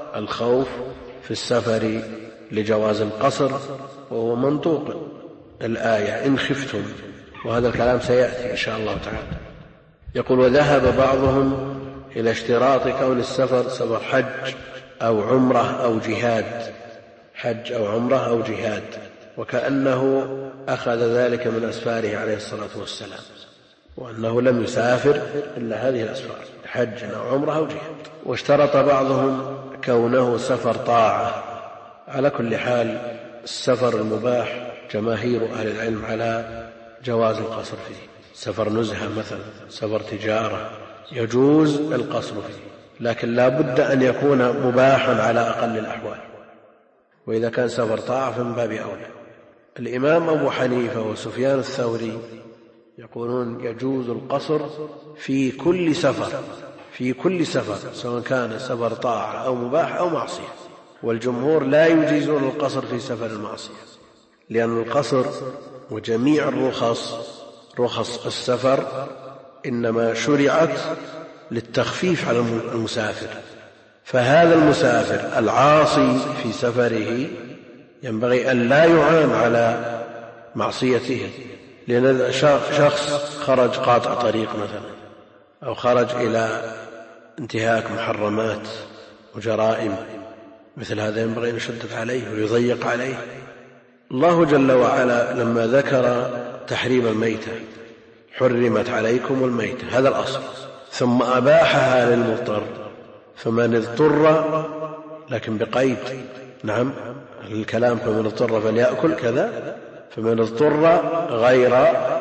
الخوف في السفر لجواز القصر، وهو منطوق الآية إن خفتم، وهذا الكلام سيأتي إن شاء الله تعالى. يقول: وذهب بعضهم إلى اشتراط كون السفر سفر حج أو عمرة أو جهاد، حج أو عمرة أو جهاد، وكأنه أخذ ذلك من أسفاره عليه الصلاة والسلام، وأنه لم يسافر إلا هذه الأسفار، حج أو عمرة أو جهاد. واشترط بعضهم كونه سفر طاعة. على كل حال السفر المباح جماهير أهل العلم على جواز القصر فيه، سفر نزهة مثلا، سفر تجارة، يجوز القصر فيه، لكن لا بد أن يكون مباحا على أقل الأحوال، وإذا كان سفر طاعة فمن باب أولى. الإمام أبو حنيفة وسفيان الثوري يقولون يجوز القصر في كل سفر، في كل سفر، سواء كان سفر طاعة أو مباح أو معصية. والجمهور لا يجيزون القصر في سفر المعصية، لأن القصر وجميع الرخص، رخص السفر، إنما شرعت للتخفيف على المسافر. فهذا المسافر العاصي في سفره ينبغي أن لا يعان على معصيته، لأن شخص خرج قاطع طريق مثلا، أو خرج إلى انتهاك محرمات وجرائم، مثل هذا ينبغي أن يشدد عليه ويضيق عليه. الله جل وعلا لما ذكر تحريم الميتة: حرمت عليكم الميتة، هذا الأصل، ثم أباحها للمضطر، فمن اضطر، لكن بقيد، نعم الكلام فمن اضطر فليأكل كذا، فمن اضطر غير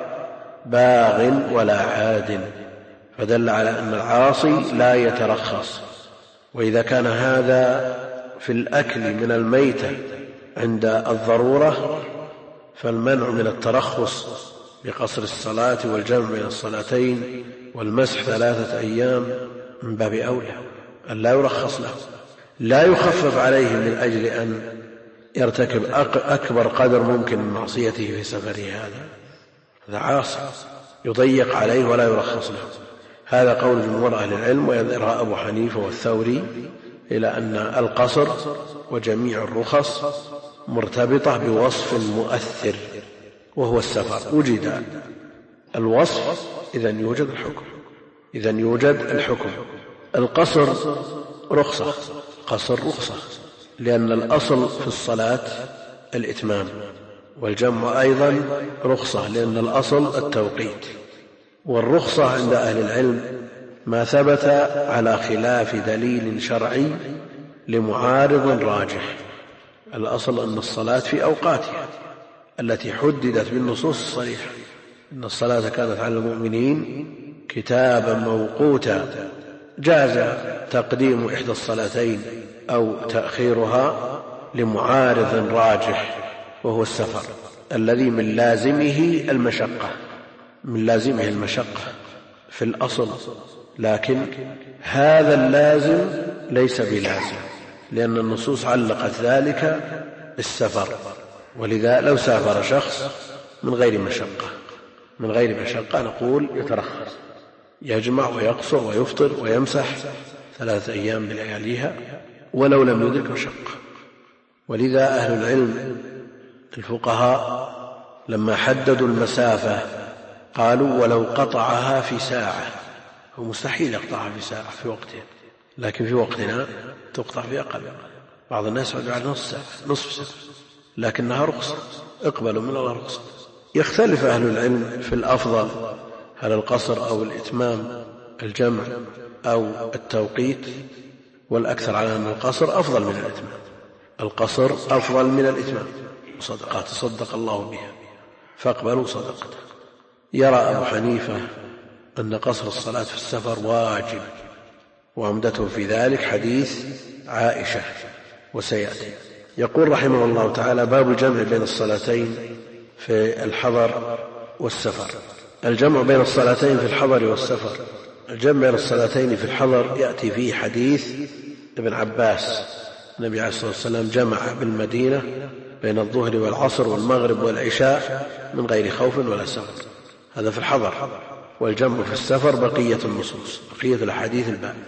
باغ ولا عاد، فدل على أن العاصي لا يترخص. وإذا كان هذا في الأكل من الميتة عند الضرورة، فالمنع من الترخص بقصر الصلاة والجمع بين الصلاتين والمسح 3 أيام من باب أولى، أن لا يرخص له، لا يخفف عليه من أجل أن يرتكب أكبر قدر ممكن من معصيته في سفره، هذا عاصي يضيق عليه ولا يرخص له. هذا قول جمهور أهل العلم، ويذهب أبو حنيفة والثوري إلى أن القصر وجميع الرخص مرتبطة بوصف مؤثر، وهو السفر. وجد الوصف إذن يوجد الحكم، إذن يوجد الحكم. القصر رخصة، قصر رخصة، لأن الأصل في الصلاة الإتمام، والجمع أيضا رخصة لأن الأصل التوقيت. والرخصة عند أهل العلم ما ثبت على خلاف دليل شرعي لمعارض راجح. الأصل أن الصلاة في أوقاتها التي حددت بالنصوص الصريحة، إن الصلاة كانت على المؤمنين كتابا موقوتا، جاز تقديم إحدى الصلاتين أو تأخيرها لمعارض راجح، وهو السفر الذي من لازمه المشقة، من لازمه المشقة في الأصل، لكن هذا اللازم ليس بلازم، لأن النصوص علقت ذلك بالسفر. ولذا لو سافر شخص من غير مشقة نقول يترخص، يجمع ويقصر ويفطر ويمسح 3 أيام بلياليها ولو لم يدرك مشقة. ولذا أهل العلم الفقهاء لما حددوا المسافة قالوا ولو قطعها في ساعة، هو مستحيل يقطعها في ساعة في وقتها، لكن في وقتنا تقطع في أقل. بعض الناس يقعد على نصف ساعة، لكنها رخصة، اقبلوا من الله رخصة. يختلف أهل العلم في الأفضل، هل القصر أو الإتمام، الجمع أو التوقيت، والأكثر على أن القصر أفضل من الإتمام، القصر أفضل من الإتمام، صدقات تصدق الله بها فاقبلوا صدقته. يرى أبو حنيفة أن قصر الصلاة في السفر واجب، وعمدته في ذلك حديث عائشة وسيأتي. يقول رحمه الله تعالى: باب الجمع بين الصلاتين في الحضر والسفر. الجمع بين الصلاتين في الحضر والسفر. الجمع بين الصلاتين في الحضر يأتي فيه حديث ابن عباس، النبي عليه الصلاة والسلام جمع بالمدينة بين الظهر والعصر والمغرب والعشاء من غير خوف ولا سفر، هذا في الحضر. والجمع في السفر بقية النصوص، بقية الأحاديث الباب.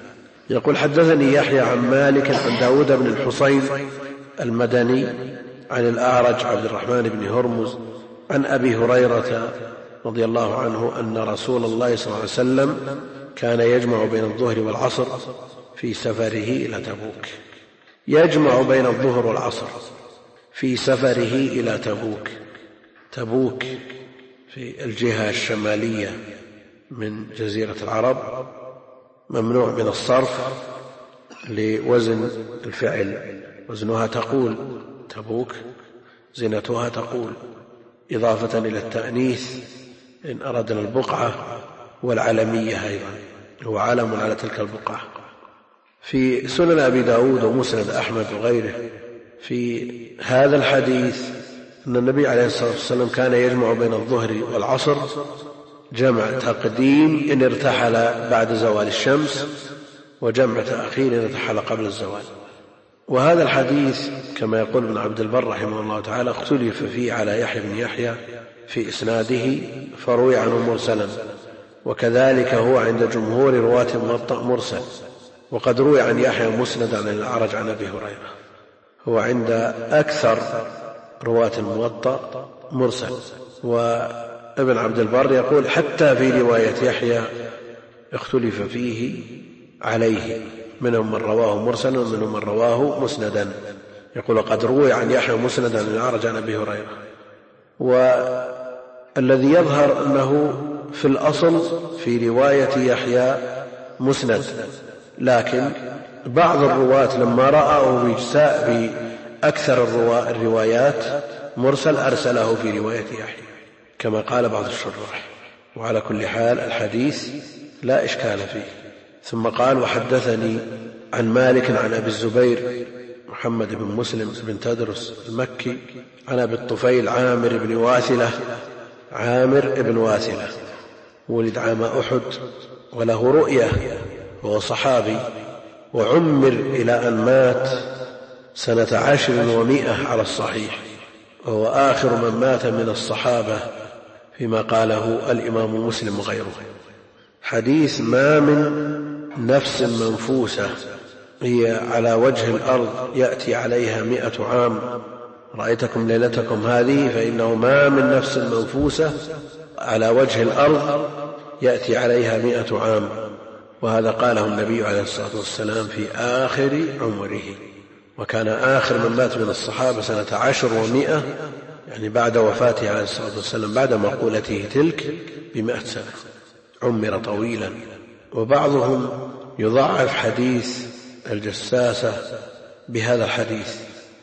يقول حدثني يحيى عن مالك عن داود بن الحصين المدني عن الأعرج عبد الرحمن بن هرمز عن أبي هريرة رضي الله عنه أن رسول الله صلى الله عليه وسلم كان يجمع بين الظهر والعصر في سفره إلى تبوك. يجمع بين الظهر والعصر في سفره إلى تبوك. تبوك في الجهة الشمالية من جزيرة العرب، ممنوع من الصرف لوزن الفعل، وزنها تقول تبوك، زنتها تقول، إضافة إلى التأنيث إن أردنا البقعة، والعلمية أيضا هو علم على تلك البقعة. في سنن أبي داود ومسند أحمد وغيره في هذا الحديث أن النبي عليه الصلاة والسلام كان يجمع بين الظهر والعصر جمع تقديم إن ارتحل بعد زوال الشمس، وجمع تأخير إن ارتحل قبل الزوال. وهذا الحديث كما يقول ابن عبد البر رحمه الله تعالى اختلف فيه على يحيى بن يحيى في إسناده فروي عنه مرسلا، وكذلك هو عند جمهور رواة الموطأ مرسل، وقد روي عن يحيى مسند عن الأعرج عن أبي هريرة. هو عند أكثر رواة الموطأ مرسل. وابن عبد البر يقول حتى في رواية يحيى اختلف فيه عليه، منهم من رواه مرسلا ومنهم من رواه مسندا. يقول قد روي عن يحيى مسندا عن الأعرج عن أبي هريرة. والذي يظهر أنه في الأصل في رواية يحيى مسند، لكن بعض الرواة لما رأوا بأكثر الروايات مرسل أرسله في رواية يحيى كما قال بعض الشراح. وعلى كل حال الحديث لا إشكال فيه. ثم قال وحدثني عن مالك عن أبي الزبير محمد بن مسلم بن تدرس المكي عن أبي الطفيل عامر بن واثلة ولد عام أحد وله رؤية، وهو صحابي، وعمر إلى أن مات سنة 10 على الصحيح، وهو آخر من مات من الصحابة فيما قاله الإمام مسلم وغيره. حديث ما من نفس منفوسة هي على وجه الأرض يأتي عليها 100 عام رأيتكم ليلتكم هذه، فإنه ما من نفس منفوسة على وجه الأرض يأتي عليها 100 عام. وهذا قاله النبي عليه الصلاة والسلام في آخر عمره، وكان آخر من مات من الصحابة سنة 10 يعني بعد وفاته عليه الصلاة والسلام، بعد مقولته تلك ب100 سنة، عمر طويلا. وبعضهم يضعف حديث الجساسة بهذا الحديث،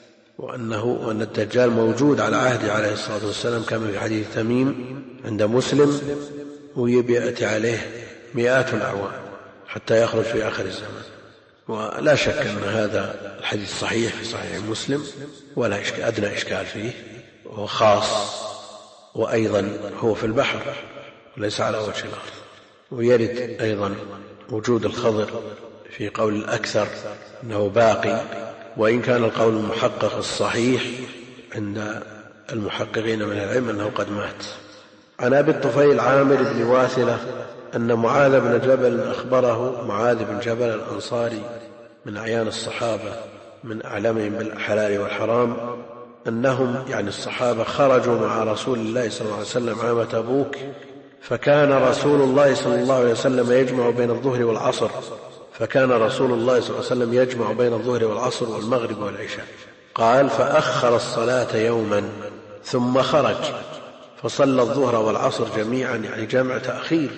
وأن الدجال موجود على عهده عليه الصلاة والسلام كما في حديث تميم عند مسلم، ويأتي عليه 100 الأعوام حتى يخرج في آخر الزمان. ولا شك أن هذا الحديث صحيح في صحيح مسلم ولا أدنى إشكال فيه، وهو خاص، وأيضا هو في البحر وليس على وجه الأرض. ويرد أيضا وجود الخضر في قول الأكثر أنه باقي، وإن كان القول المحقق الصحيح عند المحققين من العلم أنه قد مات. عن أبي الطفيل عامر بن واثلة أن معاذ بن جبل أخبره، معاذ بن جبل الأنصاري من أعيان الصحابة من أعلمهم بالحلال والحرام، أنهم يعني الصحابة خرجوا مع رسول الله صلى الله عليه وسلم عام تبوك، فكان رسول الله صلى الله عليه وسلم يجمع بين الظهر والعصر، فكان رسول الله صلى الله عليه وسلم يجمع بين الظهر والعصر والمغرب والعشاء. قال فأخر الصلاة يوما ثم خرج فصلى الظهر والعصر جميعا، يعني جمع تأخير،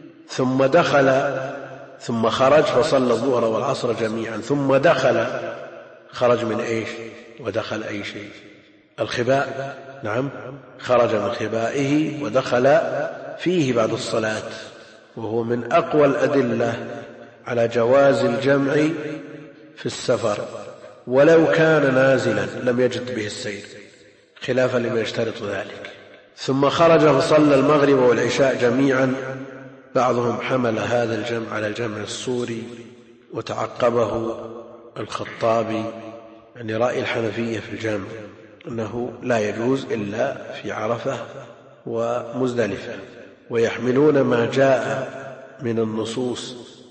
ثم خرج فصلى الظهر والعصر جميعا، ثم دخل، خرج من ايش ودخل أي شيء؟ الخباء، نعم، خرج من خبائه ودخل فيه بعد الصلاة، وهو من أقوى الأدلة على جواز الجمع في السفر ولو كان نازلا لم يجد به السير، خلافا لمن يشترط ذلك. ثم خرج فصلى المغرب والعشاء جميعا. بعضهم حمل هذا الجمع على الجمع الصوري، وتعقبه الخطابي، يعني رأي الحنفية في الجمع أنه لا يجوز إلا في عرفة ومزدلفة، ويحملون ما جاء من النصوص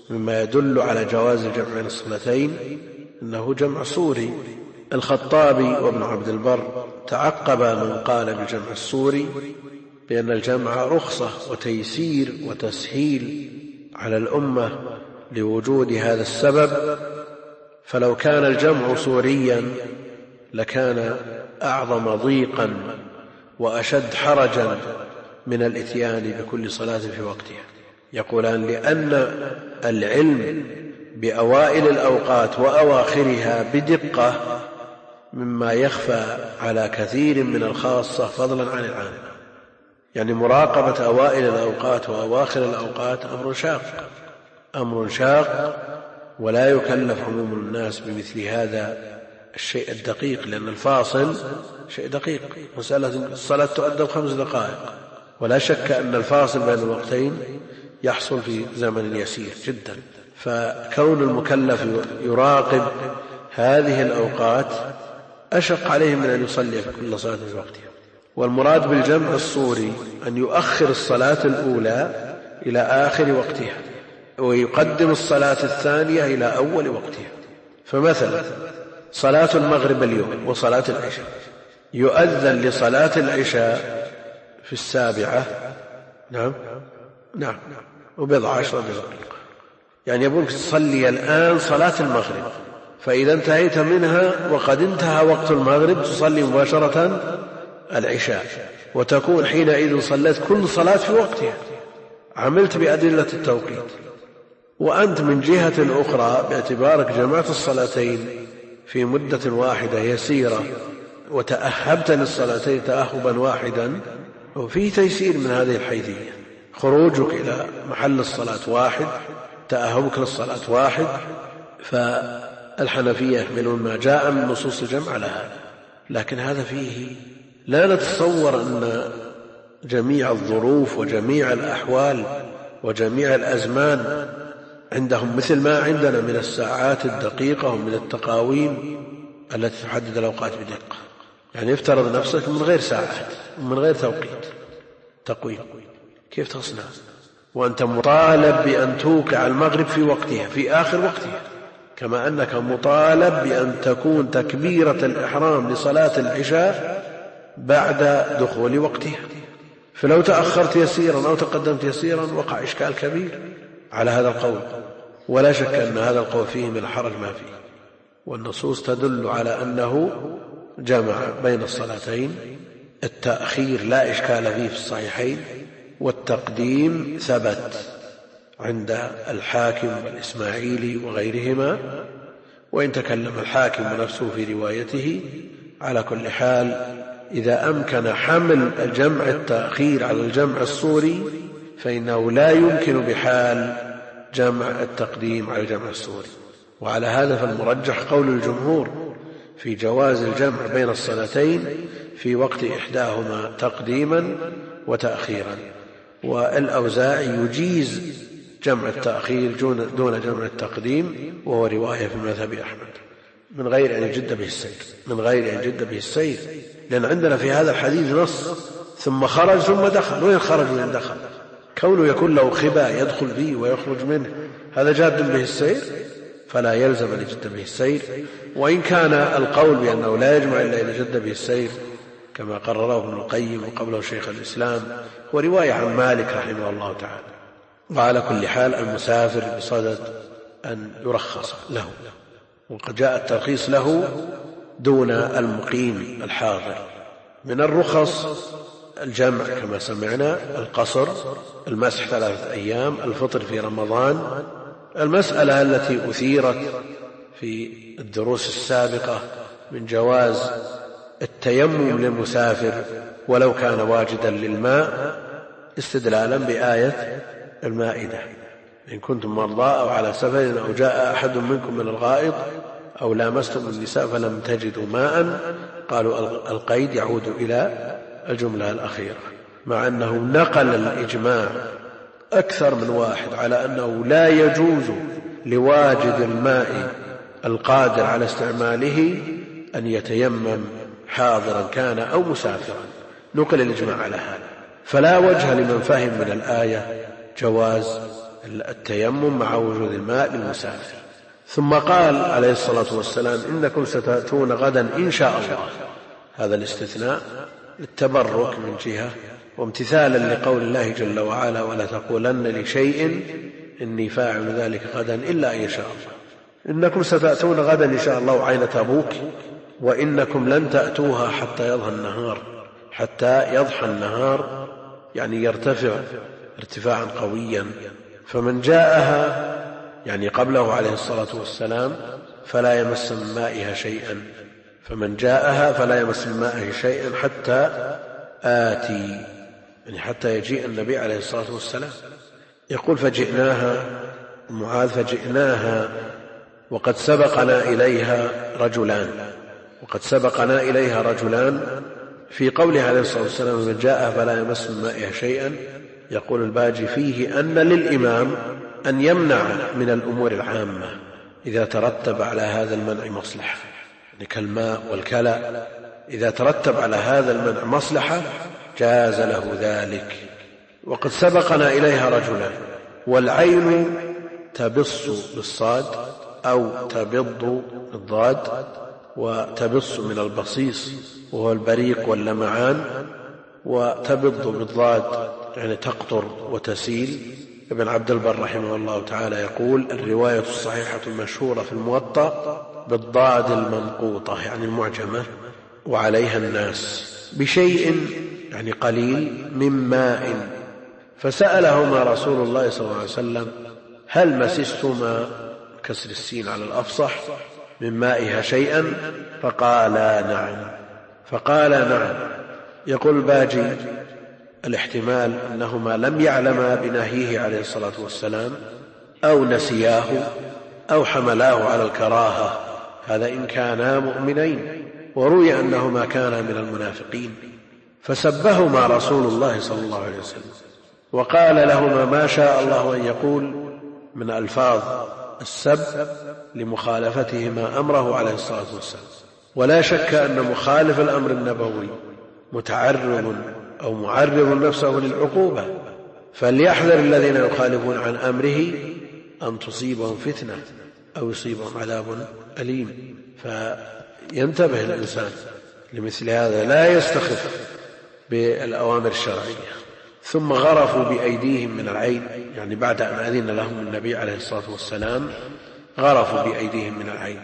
مما يدل على جواز الجمع بين الصلاتين أنه جمع صوري. الخطابي وابن عبد البر تعقب من قال بالجمع الصوري بأن الجمع رخصة وتيسير وتسهيل على الأمة لوجود هذا السبب، فلو كان الجمع صوريا لكان أعظم ضيقا وأشد حرجا من الإتيان بكل صلاة في وقتها. يقولان لأن العلم بأوائل الأوقات وأواخرها بدقة مما يخفى على كثير من الخاصة فضلا عن العامة. يعني مراقبة أوائل الأوقات وأواخر الأوقات أمر شاق ولا يكلف عموم الناس بمثل هذا الشيء الدقيق، لأن الفاصل شيء دقيق. مسألة الصلاة تؤدى ب5 دقائق، ولا شك أن الفاصل بين الوقتين يحصل في زمن يسير جدا، فكون المكلف يراقب هذه الأوقات أشق عليه من أن يصلي في كل صلاة في وقتها. والمراد بالجمع الصوري أن يؤخر الصلاة الأولى إلى آخر وقتها ويقدم الصلاة الثانية إلى أول وقتها. فمثلا صلاة المغرب اليوم وصلاة العشاء يؤذن لصلاة العشاء في 7 و10 دقائق، يعني يقولك تصلي الآن صلاة المغرب، فإذا انتهيت منها وقد انتهى وقت المغرب تصلي مباشرة العشاء، وتكون حينئذ صليت كل صلاة في وقتها، عملت بأدلة التوقيت. وأنت من جهة أخرى باعتبارك جمعت الصلاتين في مدة واحدة يسيرة وتأهبت للصلاتين تأهبا واحدا، وفيه تيسير من هذه الحيثية. خروجك إلى محل الصلاة واحد، تأهبك للصلاة واحد. فالحنفية يحملون ما جاء من نصوص الجمع على هذا، لكن هذا فيه لا نتصور أن جميع الظروف وجميع الأحوال وجميع الأزمان عندهم مثل ما عندنا من الساعات الدقيقة ومن التقاويم التي تحدد الأوقات بدقة. يعني افترض نفسك من غير ساعات ومن غير تقويم، كيف تصنع وأنت مطالب بأن توقع المغرب في وقتها في آخر وقتها، كما أنك مطالب بأن تكون تكبيرة الإحرام لصلاة العشاء بعد دخول وقتها. فلو تأخرت يسيرا أو تقدمت يسيرا وقع إشكال كبير على هذا القول، ولا شك أن هذا القول فيه من الحرج ما فيه، والنصوص تدل على أنه جمع بين الصلاتين. التأخير لا إشكال فيه في الصحيحين، والتقديم ثبت عند الحاكم والإسماعيلي وغيرهما، وإن تكلم الحاكم نفسه في روايته. على كل حال إذا أمكن حمل الجمع التأخير على الجمع الصوري فإنه لا يمكن بحال جمع التقديم على الجمع الصوري. وعلى هذا فالمرجح قول الجمهور في جواز الجمع بين الصلاتين في وقت إحداهما تقديما وتأخيرا. والأوزاعي يجيز جمع التأخير دون جمع التقديم، وهو رواية في مذهب أحمد، من غير أن يجد به السير، لأن عندنا في هذا الحديث نص ثم خرج ثم دخل. وين خرج وين دخل؟ كونه يكون له خباء يدخل فيه ويخرج منه هذا جاد به السير، فلا يلزم أن يجد به السير. وإن كان القول بأنه لا يجمع إلا إذا جد به السير كما قرره ابن القيم وقبله شيخ الإسلام هو رواية عن مالك رحمه الله تعالى. وعلى كل حال المسافر بصدد أن يرخص له، وقد جاء الترخيص له دون المقيم الحاضر. من الرخص الجمع كما سمعنا، القصر، المسح 3 أيام، الفطر في رمضان. المسألة التي أثيرت في الدروس السابقة من جواز التيمم للمسافر ولو كان واجدا للماء، استدلالا بآية المائدة: إن كنتم مرضى أو على سفر أو جاء أحد منكم من الغائط أو لامستم النساء فلم تجدوا ماء. قالوا القيد يعود إلى الجملة الأخيرة، مع أنه نقل الإجماع أكثر من واحد على أنه لا يجوز لواجد الماء القادر على استعماله أن يتيمم حاضرا كان أو مسافرا، نقل الإجماع على هذا. فلا وجه لمن فهم من الآية جواز التيمم مع وجود الماء للمسافر. ثم قال عليه الصلاة والسلام إنكم ستأتون غدا إن شاء الله. هذا الاستثناء للتبرك من جهة وامتثالا لقول الله جل وعلا ولا تقولن لشيء إني فاعل ذلك غدا إلا إن شاء الله. إنكم ستأتون غدا إن شاء الله عين تبوك وإنكم لن تأتوها حتى يضحى النهار يعني يرتفع ارتفاعا قويا. فمن جاءها يعني قبله عليه الصلاة والسلام فلا يمس من مائها شيئا حتى آتي يعني حتى يجيء النبي عليه الصلاة والسلام. يقول فجئناها وقد سبقنا إليها رجلان في قوله عليه الصلاة والسلام من جاء فلا يمس من مائها شيئا. يقول الباجي فيه أن للإمام أن يمنع من الأمور العامة إذا ترتب على هذا المنع مصلحة، يعني كالماء والكلى، إذا ترتب على هذا المنع مصلحة جاز له ذلك. وقد سبقنا إليها رجلان، والعين تبص بالصاد أو تبض بالضاد، وتبص من البصيص وهو البريق واللمعان، وتبض بالضاد يعني تقطر وتسيل. ابن عبد البر رحمه الله تعالى يقول الرواية الصحيحة المشهورة في الموطأ بالضاد المنقوطة يعني المعجمة وعليها الناس بشيء يعني قليل من ماء. فسألهما رسول الله صلى الله عليه وسلم هل مسستما كسر السين على الأفصح من مائها شيئا؟ فقال نعم. يقول الباجي الاحتمال أنهما لم يعلما بنهيه عليه الصلاة والسلام أو نسياه أو حملاه على الكراهة، هذا إن كانا مؤمنين. وروي أنهما كانا من المنافقين، فسبهما رسول الله صلى الله عليه وسلم وقال لهما ما شاء الله أن يقول من ألفاظ السب لمخالفتهما أمره عليه الصلاة والسلام. ولا شك أن مخالف الأمر النبوي متعرض أو معرض نفسه للعقوبة، فليحذر الذين يخالفون عن أمره أن تصيبهم فتنة أو يصيبهم عذاب أليم. فينتبه الإنسان لمثل هذا، لا يستخف بالأوامر الشرعية. ثم غرفوا بأيديهم من العين، يعني بعد أن أذن لهم النبي عليه الصلاة والسلام غرفوا بأيديهم من العين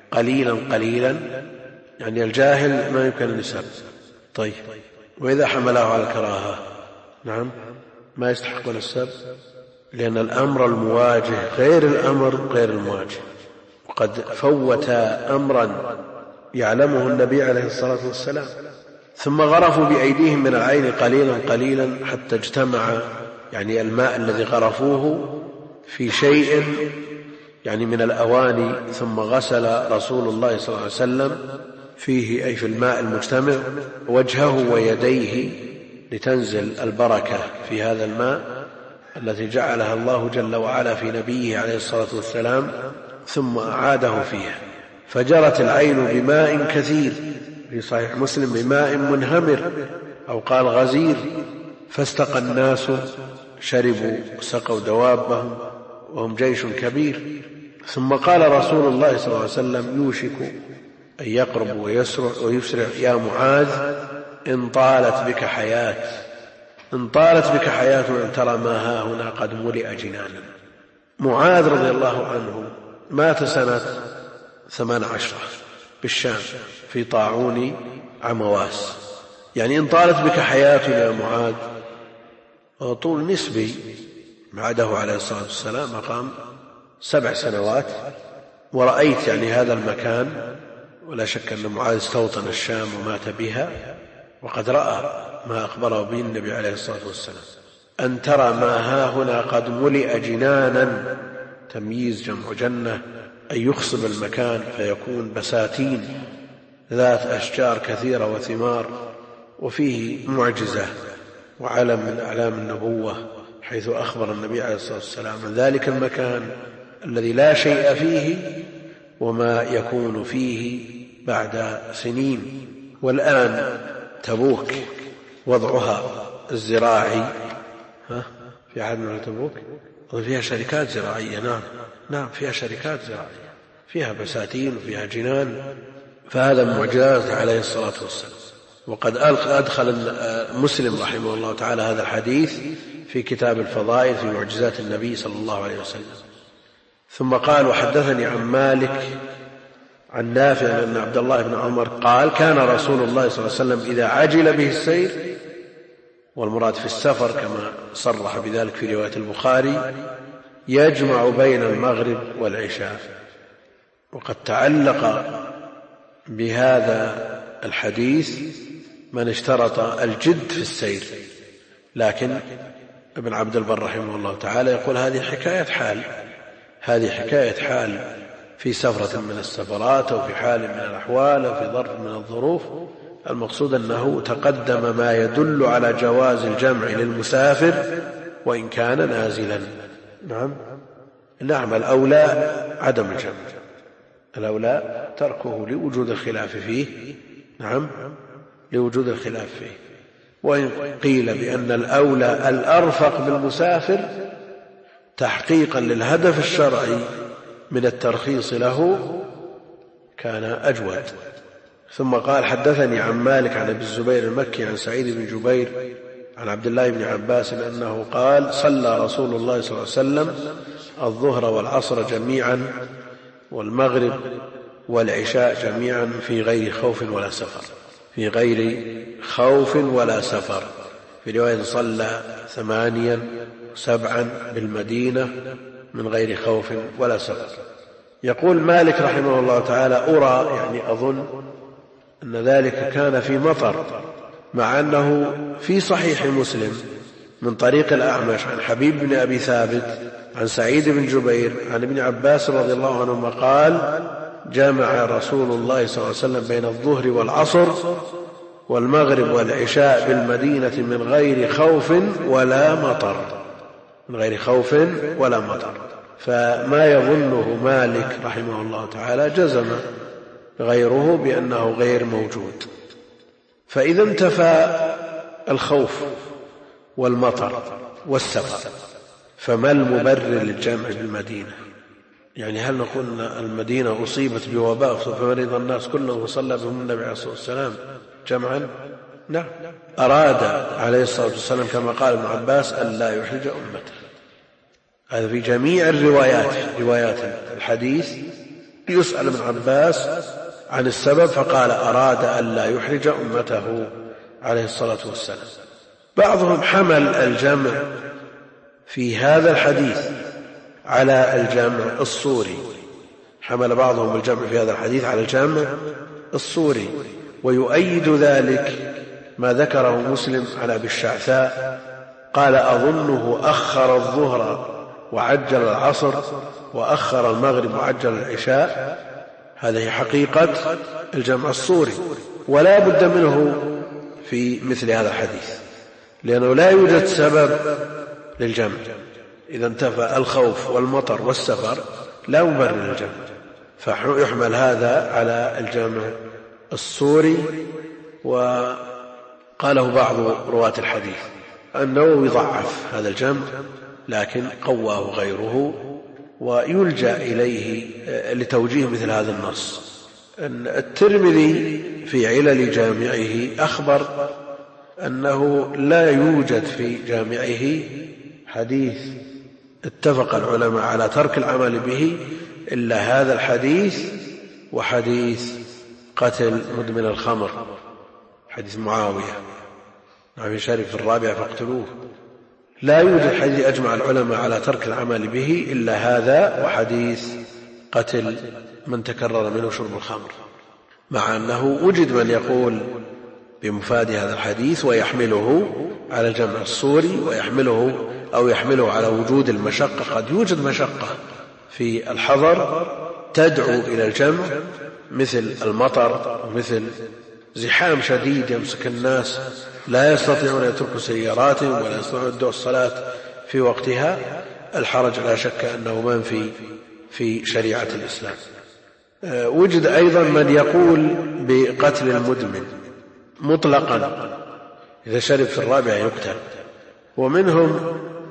قليلا يعني الجاهل ما يمكن أن يسب. طيب وإذا حمله على الكراهة نعم ما يستحقون السب، لأن الأمر المواجه غير الأمر غير المواجه، وقد فوت أمرا يعلمه النبي عليه الصلاة والسلام. ثم غرفوا بأيديهم من العين قليلا حتى اجتمع يعني الماء الذي غرفوه في شيء يعني من الأواني، ثم غسل رسول الله صلى الله عليه وسلم فيه أي في الماء المجتمع وجهه ويديه لتنزل البركة في هذا الماء التي جعلها الله جل وعلا في نبيه عليه الصلاة والسلام، ثم أعاده فيها فجرت العين بماء كثير، في صحيح مسلم بماء منهمر أو قال غزير، فاستقى الناس شربوا وسقوا دوابهم وهم جيش كبير. ثم قال رسول الله صلى الله عليه وسلم يوشك أن يقرب ويسرع يا معاذ إن طالت بك حياة أن ترى ما ها هنا قد ملئ جنانا. معاذ رضي الله عنه مات سنة 18 بالشام في طاعون عمواس، يعني إن طالت بك حياة يا معاذ طول نسبي. بعده عليه الصلاة والسلام مقام 7 سنوات ورأيت يعني هذا المكان، ولا شك أن معاذ استوطن الشام ومات بها، وقد رأى ما أخبره به النبي عليه الصلاة والسلام أن ترى ما ها هنا قد ملئ جنانا، تمييز جمع جنة، أن يخصب المكان فيكون بساتين ذات أشجار كثيرة وثمار، وفيه معجزة وعلم من أعلام النبوة، حيث أخبر النبي عليه الصلاة والسلام عن ذلك المكان الذي لا شيء فيه وما يكون فيه بعد سنين. والآن تبوك وضعها الزراعي في عهد من تبوك فيها شركات زراعية. نعم فيها شركات زراعية، فيها بساتين وفيها جنان، فهذا من معجزاته عليه الصلاة والسلام. وقد أدخل مسلم رحمه الله تعالى هذا الحديث في كتاب الفضائل في معجزات النبي صلى الله عليه وسلم. ثم قال: وحدثني عن مالك عن نافع أن عبد الله بن عمر قال: كان رسول الله صلى الله عليه وسلم إذا عجل به السير، والمراد في السفر كما صرح بذلك في رواية البخاري، يجمع بين المغرب والعشاء. وقد تعلق بهذا الحديث من اشترط الجد في السير، لكن ابن عبد البر رحمه الله تعالى يقول هذه حكاية حال في سفرة من السفرات أو في حال من الأحوال أو في ظرف من الظروف. المقصود أنه تقدم ما يدل على جواز الجمع للمسافر وإن كان نازلا. نعم الأولى عدم الجمع، الأولى تركه لوجود الخلاف فيه. لوجود الخلاف فيه. وإن قيل بأن الأولى الأرفق بالمسافر تحقيقا للهدف الشرعي من الترخيص له كان أجود. ثم قال: حدثني عن مالك عن أبي الزبير المكي عن سعيد بن جبير عن عبد الله بن عباس أنه قال: صلى رسول الله صلى الله عليه وسلم الظهر والعصر جميعا والمغرب والعشاء جميعا في غير خوف ولا سفر. في غير خوف ولا سفر. في رواية صلى 8 و7 بالمدينة من غير خوف ولا سفر. يقول مالك رحمه الله تعالى: أرى يعني أظن أن ذلك كان في مطر، مع أنه في صحيح مسلم من طريق الأعمش عن حبيب بن أبي ثابت عن سعيد بن جبير عن ابن عباس رضي الله عنهما قال: جمع رسول الله صلى الله عليه وسلم بين الظهر والعصر والمغرب والعشاء بالمدينة من غير خوف ولا مطر. من غير خوف ولا مطر. فما يظنه مالك رحمه الله تعالى جزم غيره بأنه غير موجود. فإذا انتفى الخوف والمطر والسفر فما المبرر للجمع بالمدينة؟ يعني هل نقول المدينة أصيبت بوباء فمرض الناس كلهم وصلى بهم النبي عليه الصلاة والسلام جمعا؟ نعم. أراد عليه الصلاة والسلام كما قال ابن عباس أن لا يحرج أمته. هذا في جميع روايات الحديث. يسأل ابن عباس عن السبب فقال: أراد أن لا يحرج أمته عليه الصلاة والسلام. بعضهم حمل الجمع في هذا الحديث على الجمع الصوري. حمل بعضهم الجمع في هذا الحديث على الجمع الصوري، ويؤيد ذلك ما ذكره مسلم عن أبي الشعثاء قال: أظنه أخر الظهر وعجل العصر وأخر المغرب وعجل العشاء. هذه حقيقة الجمع الصوري، ولا بد منه في مثل هذا الحديث، لأنه لا يوجد سبب للجمع. إذا انتفى الخوف والمطر والسفر لا مبرر للجمع، فيحمل هذا على الجمع الصوري. وقاله بعض رواة الحديث. النووي ضعف هذا الجمع لكن قواه غيره، ويلجأ إليه لتوجيه مثل هذا النص. الترمذي في علل جامعه أخبر أنه لا يوجد في جامعه حديث اتفق العلماء على ترك العمل به إلا هذا الحديث وحديث قتل مدمن الخمر، حديث معاوية في شرف الرابع فاقتلوه. لا يوجد حديث أجمع العلماء على ترك العمل به إلا هذا وحديث قتل من تكرر منه شرب الخمر، مع أنه وجد من يقول بمفاد هذا الحديث ويحمله على الجمع الصوري يحمله على وجود المشقة. قد يوجد مشقة في الحضر تدعو إلى الجمع، مثل المطر ومثل زحام شديد يمسك الناس لا يستطيعون أن يتركوا سياراتهم ولا يستطيعون أداء الصلاة في وقتها. الحرج لا شك أنه منفي في شريعة الإسلام. وجد أيضا من يقول بقتل المدمن مطلقا، إذا شرب في الرابع يقتل. ومنهم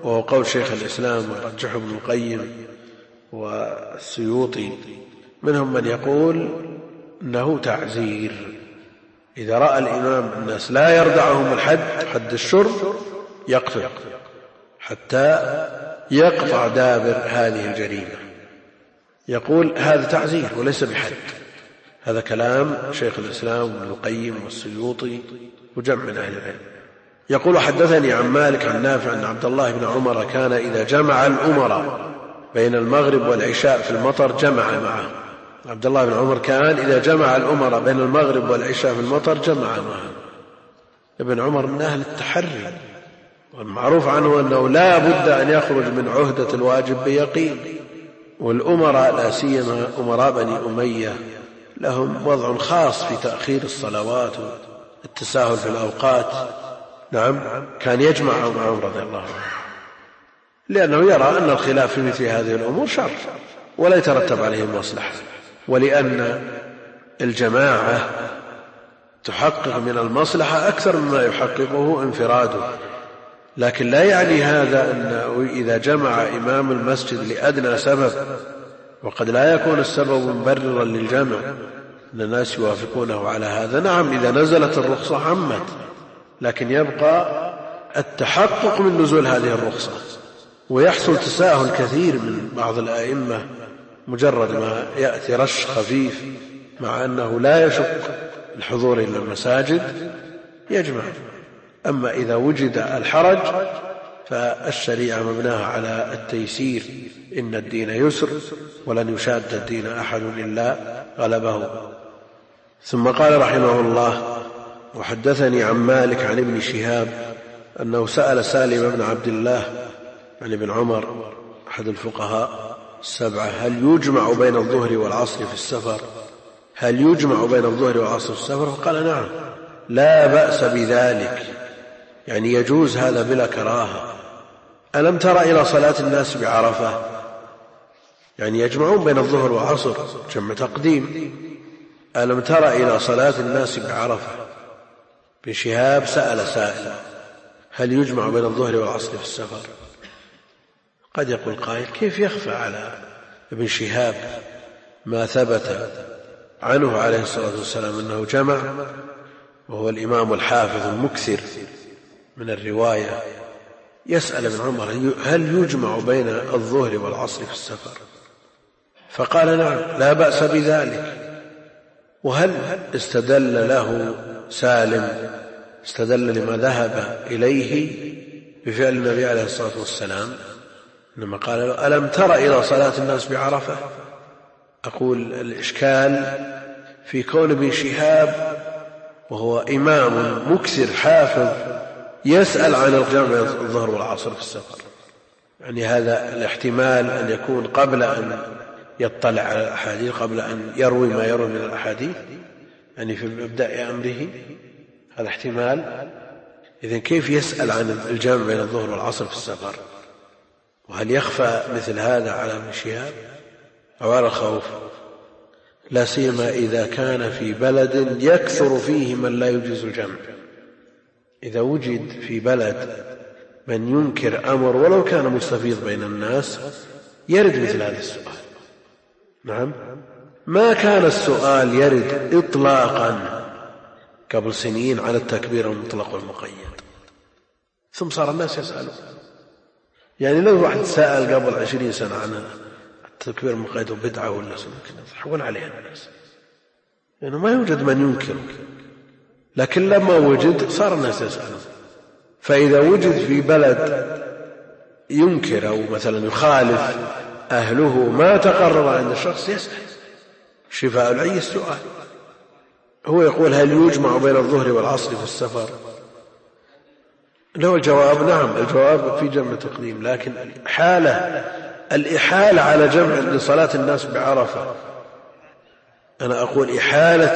وهو قول شيخ الإسلام ورجحه ابن القيم والسيوطي. منهم من يقول إنه تعزير، إذا رأى الإمام الناس لا يردعهم حد الشرب يقتل حتى يقطع دابر هذه الجريمة. يقول هذا تعزير وليس بحد. هذا كلام شيخ الإسلام وابن القيم والسيوطي وجمع من أهل العلم. يقول حدثني عن مالك عن نافع أن عبد الله بن عمر كان إذا جمع الأمراء بين المغرب والعشاء في المطر جمع معه. عبد الله بن عمر كان إذا جمع الأمراء بين المغرب والعشاء في المطر جمع معه. ابن عمر من أهل التحري، والمعروف عنه أنه لا بد أن يخرج من عهدة الواجب بيقين. والأمراء لا سيما أمراء بني أمية لهم وضع خاص في تأخير الصلوات والتساهل في الأوقات. نعم، كان يجمع معهم رضي الله عنه لأنه يرى أن الخلاف في مثل هذه الأمور شر ولا يترتب عليه المصلحة، ولأن الجماعة تحقق من المصلحة أكثر مما يحققه انفراده. لكن لا يعني هذا أنه إذا جمع إمام المسجد لأدنى سبب، وقد لا يكون السبب مبررا للجمع، أن الناس يوافقونه على هذا. نعم، إذا نزلت الرخصة عمت، لكن يبقى التحقق من نزول هذه الرخصة. ويحصل تساهل كثير من بعض الأئمة، مجرد ما يأتي رش خفيف مع أنه لا يشق الحضور إلى المساجد يجمع. أما إذا وجد الحرج فالشريعة مبناها على التيسير، إن الدين يسر ولن يشاد الدين أحد إلا غلبه. ثم قال رحمه الله: وحدثني عن مالك عن ابن شهاب أنه سأل سالم بن عبد الله عن ابن عمر أحد الفقهاء السبعة: هل يجمع بين الظهر والعصر في السفر؟ هل يجمع بين الظهر والعصر في السفر؟ فقال: نعم، لا بأس بذلك، يعني يجوز هذا بلا كراهة. ألم تر إلى صلاة الناس بعرفة؟ يعني يجمعون بين الظهر والعصر جمع تقديم. ألم تر إلى صلاة الناس بعرفة؟ ابن شهاب سأل سائل: هل يجمع بين الظهر والعصر في السفر؟ قد يقول قائل: كيف يخفى على ابن شهاب ما ثبت عنه عليه الصلاة والسلام أنه جمع، وهو الإمام الحافظ المكثر من الرواية؟ يسأل ابن عمر: هل يجمع بين الظهر والعصر في السفر؟ فقال: نعم، لا بأس بذلك. وهل استدل له سالم، استدل لما ذهب إليه بفعل النبي عليه الصلاة والسلام، إنما قال له: ألم تر إلى صلاة الناس بعرفة؟ أقول الإشكال في كون ابن شهاب وهو إمام مكثر حافظ يسأل عن الجمع الظهر والعصر في السفر. يعني هذا الاحتمال أن يكون قبل أن يطلع على الأحاديث، قبل أن يروي ما يروي من الأحاديث، يعني في مبدأ أمره، هذا احتمال. إذن كيف يسأل عن الجمع بين الظهر والعصر في السفر؟ وهل يخفى مثل هذا على ابن شهاب أو على الخوف؟ لا سيما إذا كان في بلد يكثر فيه من لا يجيز الجمع. إذا وجد في بلد من ينكر أمر ولو كان مستفيض بين الناس يرد مثل هذا السؤال. نعم، ما كان السؤال يرد إطلاقا قبل سنين على التكبير المطلق والمقيد، ثم صار الناس يسألون. يعني لو واحد سأل قبل 20 سنة عن التكبير المقيد وبدعة ولا سنة يضحكون عليها الناس، لأنه ما يوجد من ينكر. لكن لما وجد صار الناس يسألون. فإذا وجد في بلد ينكر أو مثلا يخالف أهله ما تقرر عند الشخص يسأل. شفاء العي السؤال. هو يقول: هل يجمع بين الظهر والعصر في السفر؟ له الجواب: نعم، الجواب في جمع تقديم، لكن الإحالة على جمع لصلاة الناس بعرفة. أنا أقول إحالة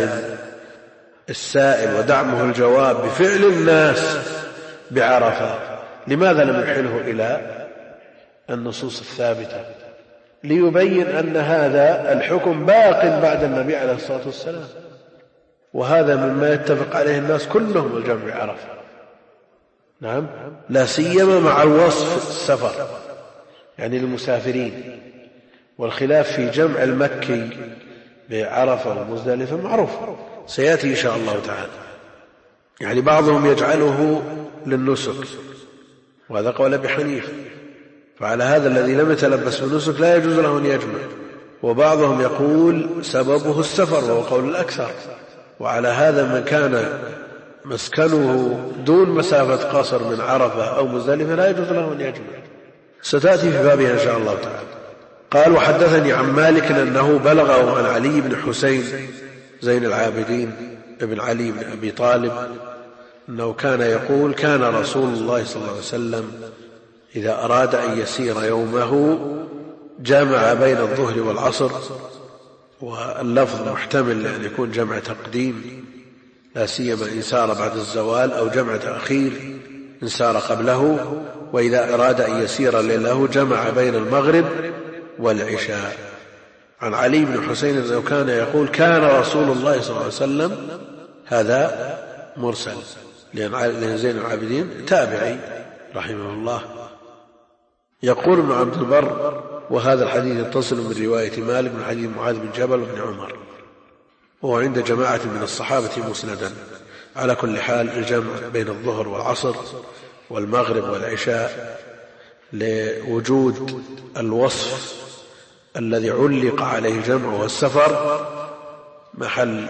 السائل ودعمه الجواب بفعل الناس بعرفة، لماذا لم يحله إلى النصوص الثابتة؟ ليبين أن هذا الحكم باق بعد النبي عليه الصلاة والسلام، وهذا مما يتفق عليه الناس كلهم، الجمع بعرفة. نعم، لا سيما مع الوصف السفر يعني للمسافرين. والخلاف في جمع المكي بعرفة ومزدلفة معروف سيأتي إن شاء الله تعالى. يعني بعضهم يجعله للنسك وهذا قول أبي حنيفة، فعلى هذا الذي لم يتلبس بالنسك لا يجوز له أن يجمع. وبعضهم يقول سببه السفر وهو قول الأكثر، وعلى هذا من كان مسكنه دون مسافة قصر من عرفة أو مزدلفة لا يجوز له أن يجمع. ستأتي في بابها إن شاء الله تعالى. قال وحدثني عن مالك أنه بلغه عن علي بن حسين زين العابدين ابن علي بن أبي طالب أنه كان يقول كان رسول الله صلى الله عليه وسلم إذا أراد أن يسير يومه جمع بين الظهر والعصر، واللفظ محتمل أن يكون جمع تقديم لا سيما إن سار بعد الزوال، أو جمع تأخير إن سار قبله. وإذا أراد أن يسير ليله جمع بين المغرب والعشاء. عن علي بن حسين أنه كان يقول كان رسول الله صلى الله عليه وسلم، هذا مرسل لأن زين العابدين تابعي رحمه الله. يقول ابن عبد البر وهذا الحديث يتصل من رواية مالك بن حديث معاذ بن جبل بن عمر، وهو عند جماعة من الصحابة مسندا. على كل حال الجمع بين الظهر والعصر والمغرب والعشاء لوجود الوصف الذي علق عليه الجمع والسفر محل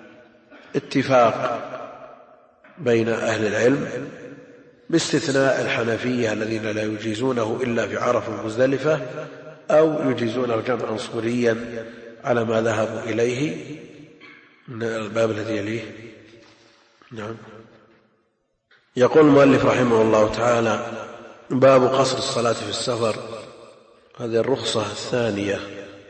اتفاق بين أهل العلم، باستثناء الحنفية الذين لا يجيزونه إلا في عرفة ومزدلفة، أو يجيزونه جمعا صوريا على ما ذهبوا إليه من الباب الذي يليه. نعم. يقول المؤلف رحمه الله تعالى باب قصر الصلاة في السفر. هذه الرخصة الثانية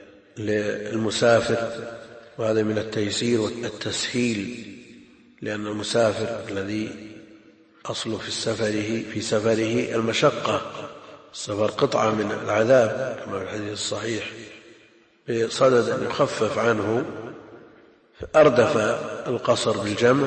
للمسافر، وهذا من التيسير والتسهيل، لأن المسافر الذي أصله في سفره المشقة، السفر قطعة من العذاب كما في الحديث الصحيح، بصدد أن يخفف عنه فأردف القصر بالجمع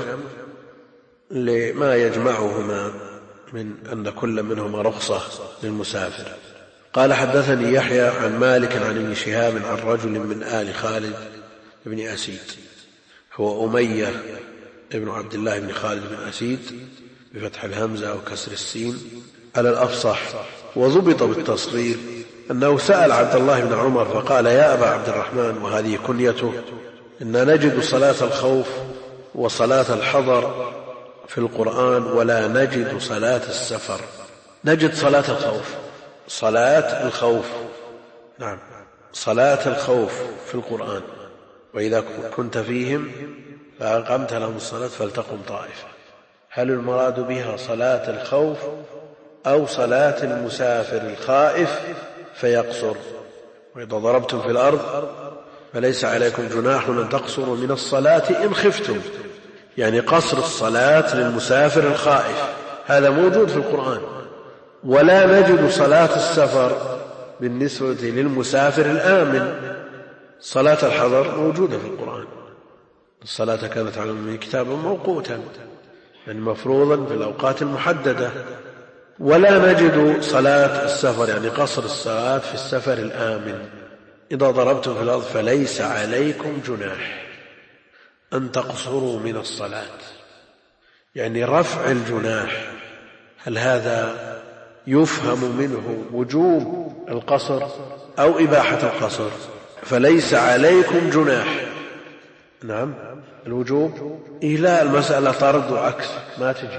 لما يجمعهما من أن كل منهما رخصة للمسافر. قال حدثني يحيى عن مالك عن ابن شهاب عن رجل من آل خالد بن أسيد، هو أمية ابن عبد الله بن خالد بن أسيد بفتح الهمزة وكسر السين على الأفصح، وضبط بالتصغير، أنه سأل عبد الله بن عمر فقال يا أبا عبد الرحمن، وهذه كنيته، إننا نجد صلاة الخوف وصلاة الحضر في القرآن ولا نجد صلاة السفر. نجد صلاة الخوف، صلاة الخوف، نعم، صلاة الخوف في القرآن، وإذا كنت فيهم فأقمت لهم الصلاة فلتقم طائفة. هل المراد بها صلاة الخوف أو صلاة المسافر الخائف فيقصر؟ وإذا ضربتم في الأرض فليس عليكم جناح أن تقصروا من الصلاة إن خفتم، يعني قصر الصلاة للمسافر الخائف هذا موجود في القرآن. ولا نجد صلاة السفر بالنسبة للمسافر الآمن. صلاة الحضر موجودة في القرآن، الصلاة كانت على المؤمنين كتابا موقوتا، يعني مفروضا في الأوقات المحددة. ولا نجد صلاة السفر يعني قصر الصلاة في السفر الآمن. إذا ضربتم في الأرض فليس عليكم جناح أن تقصروا من الصلاة، يعني رفع الجناح. هل هذا يفهم منه وجوب القصر أو إباحة القصر؟ فليس عليكم جناح، نعم الوجوب. لا، المسألة طرد وعكس ما تجي،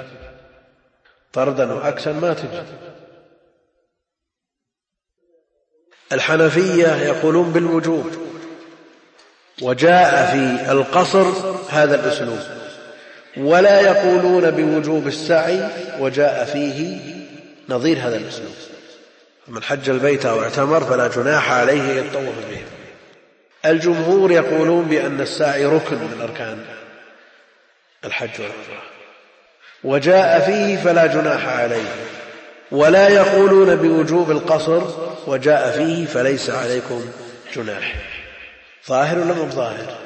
طردا وعكسا ما تجي. الحنفية يقولون بالوجوب، وجاء في القصر هذا الأسلوب، ولا يقولون بوجوب السعي، وجاء فيه نظير هذا الأسلوب. من حج البيت أو اعتمر فلا جناح عليه يطوف به. الجمهور يقولون بأن السعي ركن من أركان الحج والعمرة، وجاء فيه فلا جناح عليه. ولا يقولون بوجوب القصر، وجاء فيه فليس عليكم جناح. ظاهر ولا مو ظاهر؟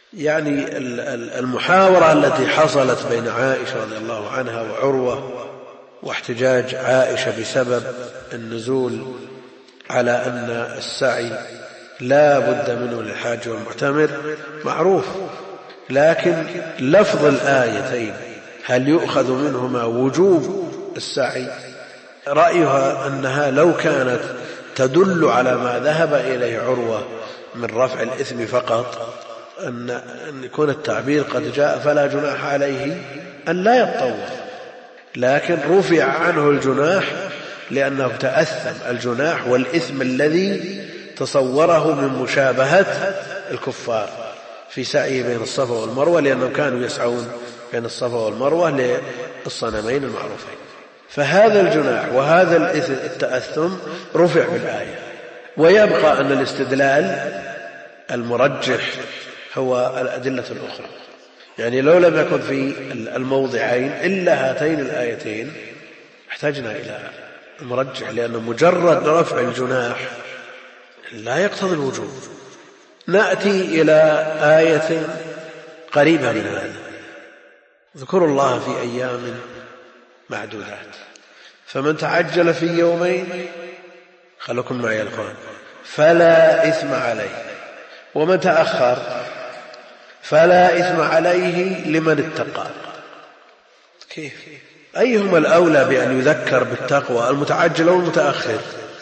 يعني المحاورة التي حصلت بين عائشة رضي الله عنها وعروة واحتجاج عائشة بسبب النزول على أن السعي لا بد منه للحاج والمعتمر معروف، لكن لفظ الآيتين هل يؤخذ منهما وجوب السعي؟ رأيها أنها لو كانت تدل على ما ذهب إليه عروة من رفع الإثم فقط، أن يكون التعبير قد جاء فلا جناح عليه أن لا يطوف، لكن رفع عنه الجناح لأنه تأثم الجناح والإثم الذي تصوره من مشابهة الكفار في سعيه بين الصفا والمروة، لأنهم كانوا يسعون بين الصفا والمروة للصنمين المعروفين. فهذا الجناح وهذا التأثم رفع بالآية. ويبقى أن الاستدلال المرجح هو الأدلة الأخرى، يعني لو لم يكن في الموضعين إلا هاتين الآيتين احتاجنا إلى المرجح، لأن مجرد رفع الجناح لا يقتضي الوجوب. نأتي إلى آية قريبة من هذا: اذكروا الله في أيام معدودات، فمن تعجل في يومين، خلكم معي القرآن، فلا إثم عليه، ومن تأخر فلا إثم عليه لمن اتقى. كيف؟ أيهما الأولى بأن يذكر بالتقوى، المتعجل أو المتأخر؟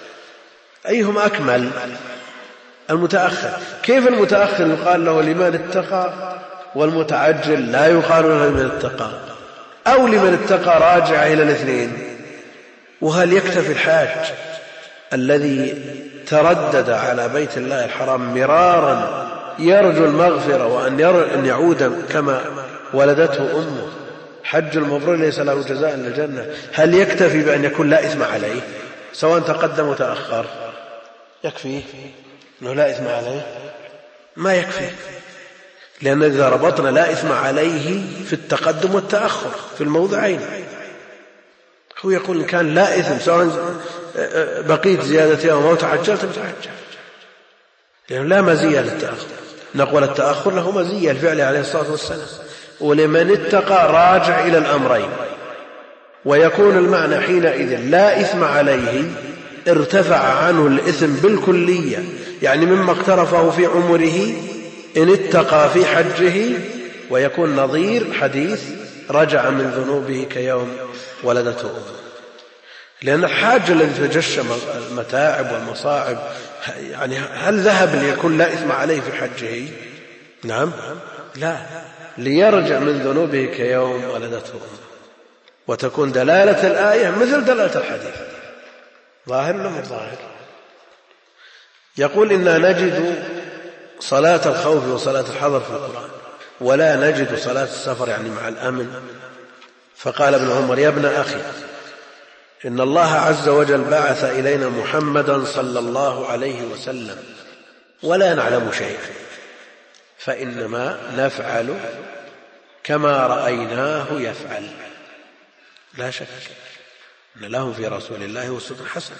أيهما أكمل؟ المتأخر. كيف المتأخر يقال له لمن اتقى والمتعجل لا يقال له لمن اتقى؟ أو لمن اتقى راجع إلى الاثنين. وهل يكتفي الحاج الذي تردد على بيت الله الحرام مرارا يرجو المغفرة وأن يعود كما ولدته أمه، حج المبرور ليس له جزاء إلا الجنة، هل يكتفي بأن يكون لا إثم عليه سواء تقدم وتأخر؟ يكفي أنه لا إثم عليه؟ ما يكفي، لأن إذا ربطنا لا إثم عليه في التقدم والتأخر في الموضعين، هو يقول إن كان لا إثم سواء بقيت زيادة يوم أو تعجلت متعجل، لأنه لا مزية للتأخر. نقول التأخر له مزية الفعل عليه الصلاة والسلام. ولمن اتقى راجع إلى الأمرين، ويكون المعنى حينئذ لا إثم عليه ارتفع عنه الإثم بالكلية، يعني مما اقترفه في عمره إن اتقى في حجه، ويكون نظير حديث رجع من ذنوبه كيوم ولدته أمه. لأن الحاج الذي تجشم المتاعب والمصاعب، يعني هل ذهب ليكون لا إثم عليه في حجه؟ نعم، لا، ليرجع من ذنوبه كيوم ولدته أمه. وتكون دلالة الآية مثل دلالة الحديث، ظاهر ولا مش ظاهر؟ يقول إنا نجد صلاة الخوف وصلاة الحضر في القرآن، ولا نجد صلاة السفر يعني مع الأمن. فقال ابن عمر: يا ابن أخي، إن الله عز وجل بعث إلينا محمدا صلى الله عليه وسلم ولا نعلم شيئا، فإنما نفعل كما رأيناه يفعل. لا شك أن لهم في رسول الله أسوة حسنة.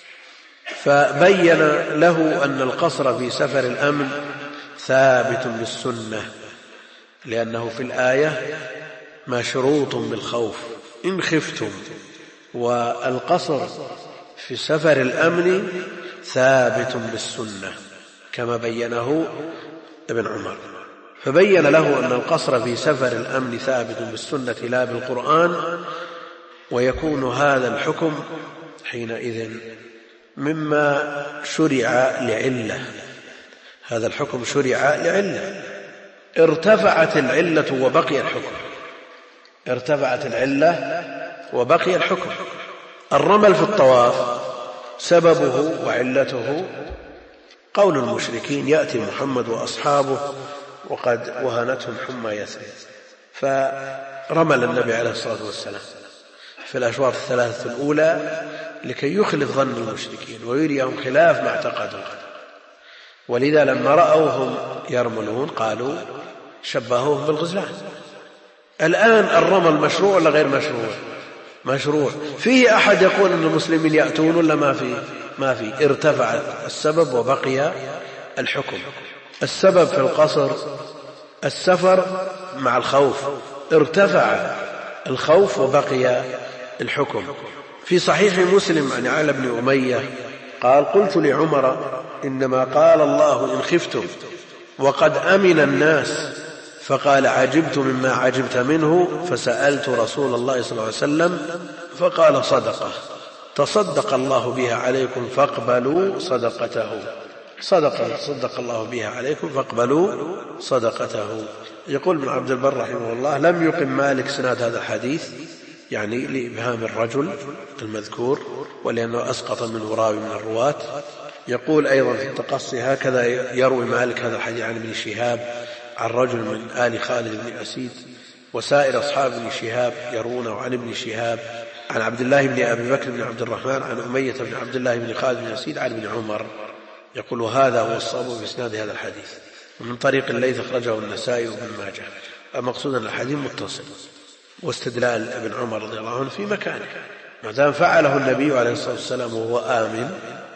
فبين له أن القصر في سفر الأمن ثابت بالسنة، لأنه في الآية مشروط بالخوف إن خفتم، والقصر في سفر الأمن ثابت بالسنة كما بينه ابن عمر. فبين له أن القصر في سفر الأمن ثابت بالسنة لا بالقرآن، ويكون هذا الحكم حينئذ مما شرع لعلة. هذا الحكم شرع لعلة، ارتفعت العلة وبقي الحكم، ارتفعت العلة وبقي الحكم. الرمل في الطواف سببه وعلته قول المشركين: يأتي محمد وأصحابه وقد وهنتهم حمى يثرب، فرمل النبي عليه الصلاة والسلام في الأشواط الثلاثة الأولى لكي يخلف ظن المشركين ويريهم خلاف ما اعتقدوا. ولذا لما رأوهم يرملون قالوا شبهوهم بالغزلان. الآن الرمل مشروع ولا غير مشروع؟ مشروع. فيه أحد يقول أن المسلمين يأتون ولا ما في؟ ارتفع السبب وبقي الحكم. السبب في القصر السفر مع الخوف، ارتفع الخوف وبقي الحكم. في صحيح مسلم عن علي بن أمية قال: قلت لعمر: إنما قال الله إن خفتم وقد أمن الناس، فقال: عجبت مما عجبت منه، فسألت رسول الله صلى الله عليه وسلم فقال: صدقة تصدق الله بها عليكم فاقبلوا صدقته. صدقة تصدق الله بها عليكم فاقبلوا صدقته. يقول ابن عبد البر رحمه الله: لم يقم مالك سناد هذا الحديث، يعني لإبهام الرجل المذكور ولأنه أسقط منه راوي من الرواة. يقول أيضا في التقصي: هكذا يروي مالك هذا الحديث عن ابن شهاب عن رجل من آل خالد بن أسيد، وسائر أصحاب ابن شهاب يرونه عن ابن شهاب عن عبد الله بن أبي بكر بن عبد الرحمن عن أمية بن عبد الله بن خالد بن أسيد عن ابن عمر. يقول: وهذا هو الصواب بإسناد هذا الحديث. ومن طريق الليث أخرجه النسائي وابن ماجه. المقصود أن الحديث متصل، واستدلال ابن عمر رضي الله عنه في مكانه ما دام فعله النبي عليه الصلاة والسلام وهو آمن.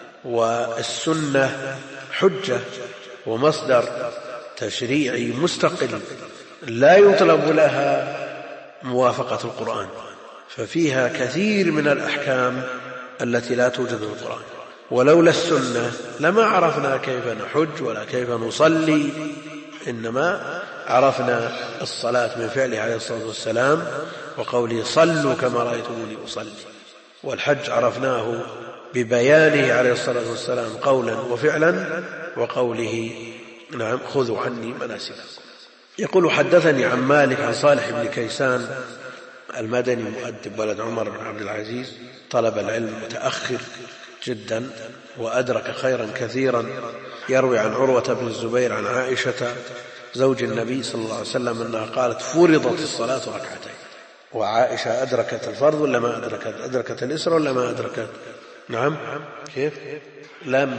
والسنة حجة ومصدر تشريعي مستقل لا يطلب لها موافقة القرآن، ففيها كثير من الأحكام التي لا توجد في القرآن. ولولا السنة لما عرفنا كيف نحج ولا كيف نصلي، إنما عرفنا الصلاة من فعله عليه الصلاة والسلام وقوله: صلوا كما رأيتموني أصلي. والحج عرفناه ببيانه عليه الصلاة والسلام قولا وفعلا، وقوله: نعم خذوا عني مناسككم. يقول: حدثني عن مالك عن صالح بن كيسان المدني مؤدب ولد عمر بن عبد العزيز، طلب العلم متأخر جدا وأدرك خيرا كثيرا. يروي عن عروة بن الزبير عن عائشة زوج النبي صلى الله عليه وسلم أنها قالت: فرضت الصلاة ركعتين. وعائشة أدركت الفرض ولا ما أدركت؟ أدركت الإسرة ولا ما أدركت؟ نعم. كيف؟ لم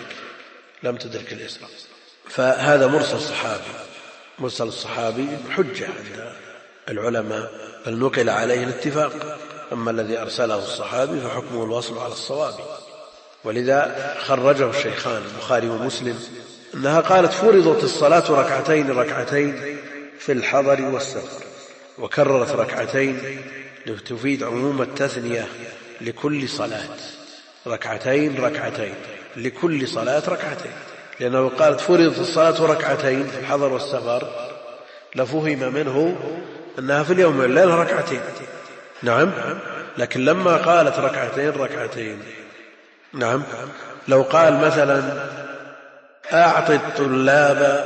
تدرك الإسرة. فهذا مرسل صحابي. مرسل الصحابي حجة عند العلماء، بل نقل عليه الاتفاق. أما الذي أرسله الصحابي فحكمه الوصل على الصواب. ولذا خرجه الشيخان البخاري ومسلم أنها قالت: فرضت الصلاة ركعتين في الحضر والسفر. وكررت ركعتين لتفيد عموم التثنية لكل صلاة. ركعتين لكل صلاة ركعتين، لأنه قالت: فرضت الصلاة ركعتين في الحضر والسفر، لفهم منه أنها في اليوم والليلة ركعتين. نعم. لكن لما قالت ركعتين، نعم، لو قال مثلا: أعط الطلاب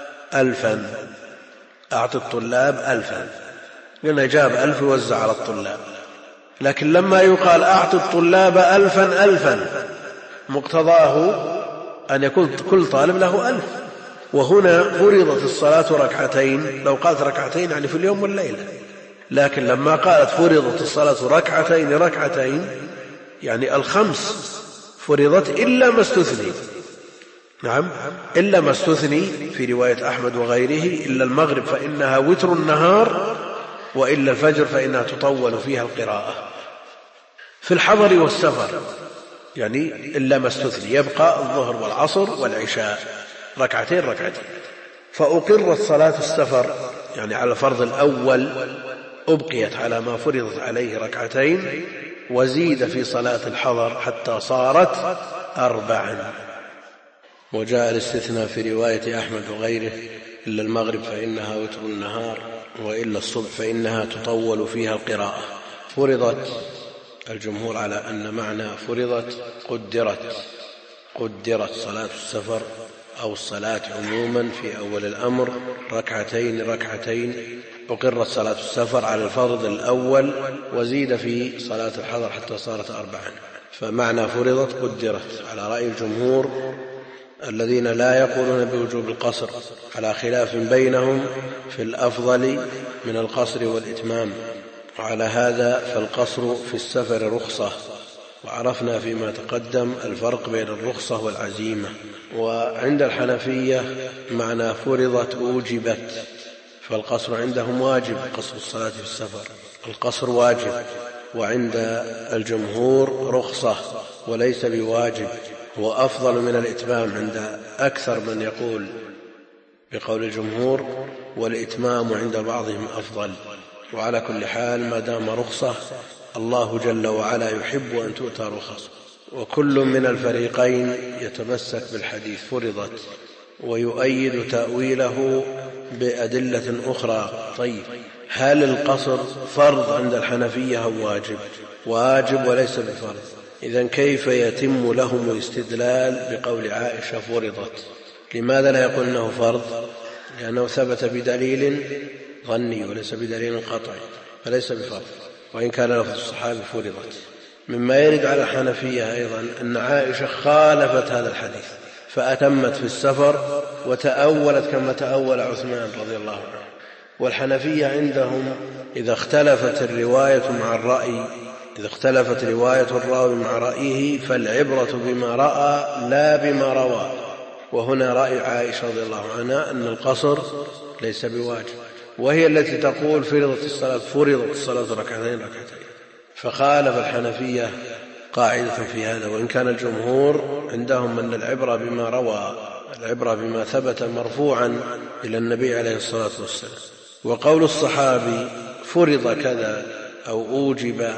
1000، لأنه جاب 1000 يوزع على الطلاب. لكن لما يقال: أعط الطلاب 1000 مقتضاه أن يكون كل طالب له 1000. وهنا فرضت الصلاة ركعتين، لو قالت ركعتين يعني في اليوم والليلة. لكن لما قالت فرضت الصلاة ركعتين يعني 5 فرضت إلا ما استثني. نعم، إلا ما استثني في رواية أحمد وغيره: إلا المغرب فإنها وتر النهار، وإلا الفجر فإنها تطول فيها القراءة. في الحضر والسفر يعني إلا ما استثني، يبقى الظهر والعصر والعشاء ركعتين. فأقرت صلاة السفر يعني على الفرض الأول، أبقيت على ما فرضت عليه ركعتين، وزيد في صلاة الحضر حتى صارت 4. وجاء الاستثناء في رواية أحمد وغيره: إلا المغرب فإنها وتر النهار، وإلا الصبح فإنها تطول فيها القراءة. فرضت، الجمهور على أن معنى فرضت قدرت صلاة السفر أو الصلاة عموما في أول الأمر ركعتين. أقرت صلاة السفر على الفرض الأول، وزيد في صلاة الحضر حتى صارت 4. فمعنى فرضت قدرت على رأي الجمهور الذين لا يقولون بوجوب القصر، على خلاف بينهم في الأفضل من القصر والإتمام. وعلى هذا فالقصر في السفر رخصة، وعرفنا فيما تقدم الفرق بين الرخصة والعزيمة. وعند الحنفية معنى فرضت أوجبت، فالقصر عندهم واجب، قصر الصلاة في السفر القصر واجب، وعند الجمهور رخصة وليس بواجب، وأفضل من الإتمام عند أكثر من يقول بقول الجمهور، والإتمام عند بعضهم أفضل. وعلى كل حال ما دام رخصة الله جل وعلا يحب أن تؤتى رخصه، وكل من الفريقين يتمسك بالحديث فرضت ويؤيد تأويله بأدلة أخرى. طيب، هل القصر فرض عند الحنفية أو واجب؟ واجب وليس بفرض. إذن كيف يتم لهم الاستدلال بقول عائشة فرضت؟ لماذا لا يقول أنه فرض؟ لأنه ثبت بدليل ظني وليس بدليل قطعي، فليس بفرض، وإن كان لفظ الصحابي فرضت. مما يرد على الحنفية أيضا أن عائشة خالفت هذا الحديث فأتمت في السفر وتأولت كما تأول عثمان رضي الله عنه. والحنفية عندهم إذا اختلفت الرواية مع الرأي، إذا اختلفت رواية الراوي مع رأيه فالعبرة بما رأى لا بما روى. وهنا رأي عائشة رضي الله عنها أن القصر ليس بواجب، وهي التي تقول فرضت الصلاة ركعتين. فخالف الحنفية قاعدة في هذا، وإن كان الجمهور عندهم أن العبرة بما روى، العبرة بما ثبت مرفوعا إلى النبي عليه الصلاة والسلام. وقول الصحابي فرض كذا أو أوجب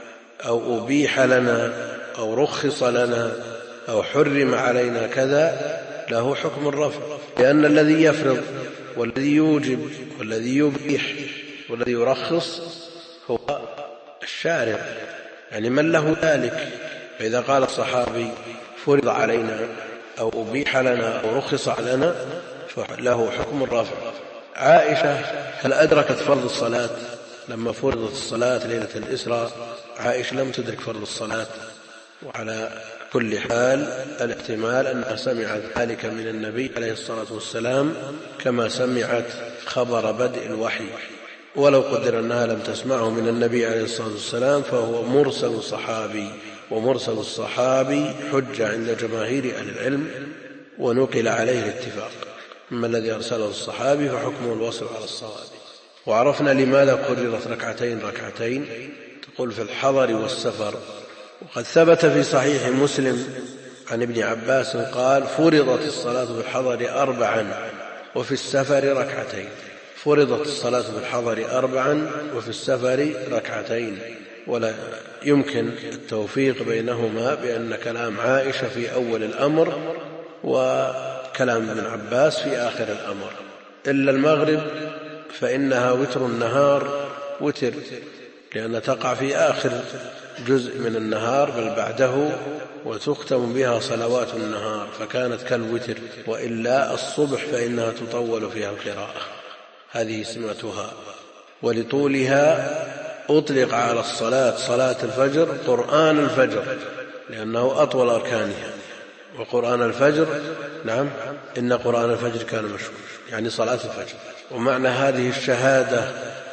أو أبيح لنا أو رخص لنا أو حرم علينا كذا له حكم الرفع، لأن الذي يفرض والذي يوجب والذي يبيح والذي يرخص هو الشارع، يعني من له ذلك. فإذا قال الصحابي فرض علينا أو أبيح لنا أو رخص لنا فله حكم الرفع. عائشة هل أدركت فرض الصلاة لما فرضت الصلاة ليلة الإسراء؟ عائشة لم تدرك فرض الصلاة. وعلى كل حال الاحتمال أنها سمعت ذلك من النبي عليه الصلاة والسلام كما سمعت خبر بدء الوحي، ولو قدر أنها لم تسمعه من النبي عليه الصلاة والسلام فهو مرسل صحابي، ومرسل الصحابي حجة عند جماهير أهل العلم ونقل عليه الاتفاق. أما الذي أرسله الصحابي فحكمه الوصل على الصواب. وعرفنا لماذا قررت ركعتين. تقول في الحضر والسفر. وقد ثبت في صحيح مسلم عن ابن عباس قال فرضت الصلاة في الحضر 4 وفي السفر ركعتين. فرضت الصلاة في الحضر 4 وفي السفر ركعتين، ولا يمكن التوفيق بينهما بأن كلام عائشة في أول الأمر وكلام ابن عباس في آخر الأمر. إلا المغرب فإنها وتر النهار وتر، لأن تقع في آخر جزء من النهار بل بعده، وتختم بها صلوات النهار فكانت كالوتر. وإلا الصبح فإنها تطول فيها القراءة، هذه سمتها. ولطولها أطلق على الصلاة صلاة الفجر قرآن الفجر لأنه أطول أركانها. وقرآن الفجر نعم إن قرآن الفجر كان مشهور، يعني صلاة الفجر. ومعنى هذه الشهادة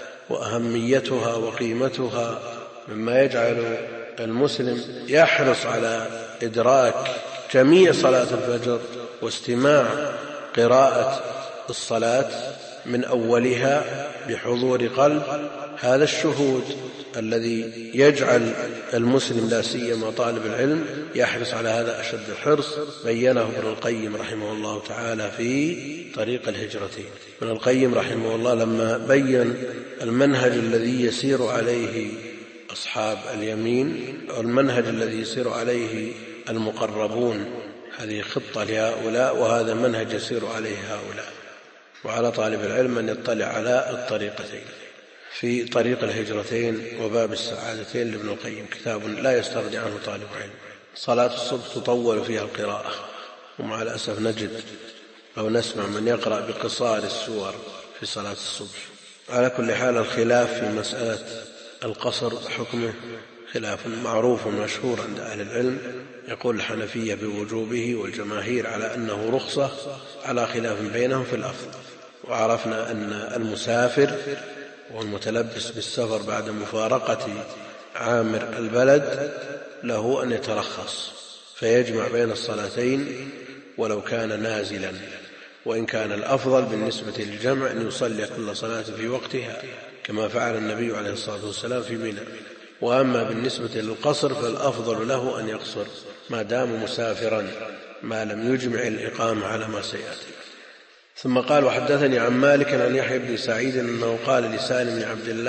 وأهميتها وقيمتها مما يجعل المسلم يحرص على إدراك جميع صلاة الفجر واستماع قراءة الصلاة من أولها بحضور قلب. هذا الشهود الذي يجعل المسلم لا سيما طالب العلم يحرص على هذا أشد الحرص، بينه ابن القيم رحمه الله تعالى في طريق الهجرتين. ابن القيم رحمه الله لما بين المنهج الذي يسير عليه أصحاب اليمين والمنهج الذي يسير عليه المقربون، هذه خطة لهؤلاء وهذا منهج يسير عليه هؤلاء. وعلى طالب العلم أن يطلع على الطريقتين في طريق الهجرتين وباب السعادتين لابن القيم، كتاب لا يستغني عنه طالب علم. صلاة الصبح تطول فيها القراءة، ومع الأسف نجد أو نسمع من يقرأ بقصار السور في صلاة الصبح. على كل حال الخلاف في مسألة القصر حكمه خلاف معروف مشهور عند أهل العلم. يقول الحنفية بوجوبه والجماهير على أنه رخصة، على خلاف بينهم في الأفضل. وعرفنا أن المسافر والمتلبس بالسفر بعد مفارقة عامر البلد له أن يترخص فيجمع بين الصلاتين ولو كان نازلا، وإن كان الأفضل بالنسبة للجمع أن يصلي كل صلاة في وقتها كما فعل النبي عليه الصلاة والسلام في منى. وأما بالنسبة للقصر فالأفضل له أن يقصر ما دام مسافرا ما لم يجمع الإقامة على ما سيأتي. ثم قال وحدثني عن مالك عن يحيى بن سعيد أنه قال لسالم بن عبد الله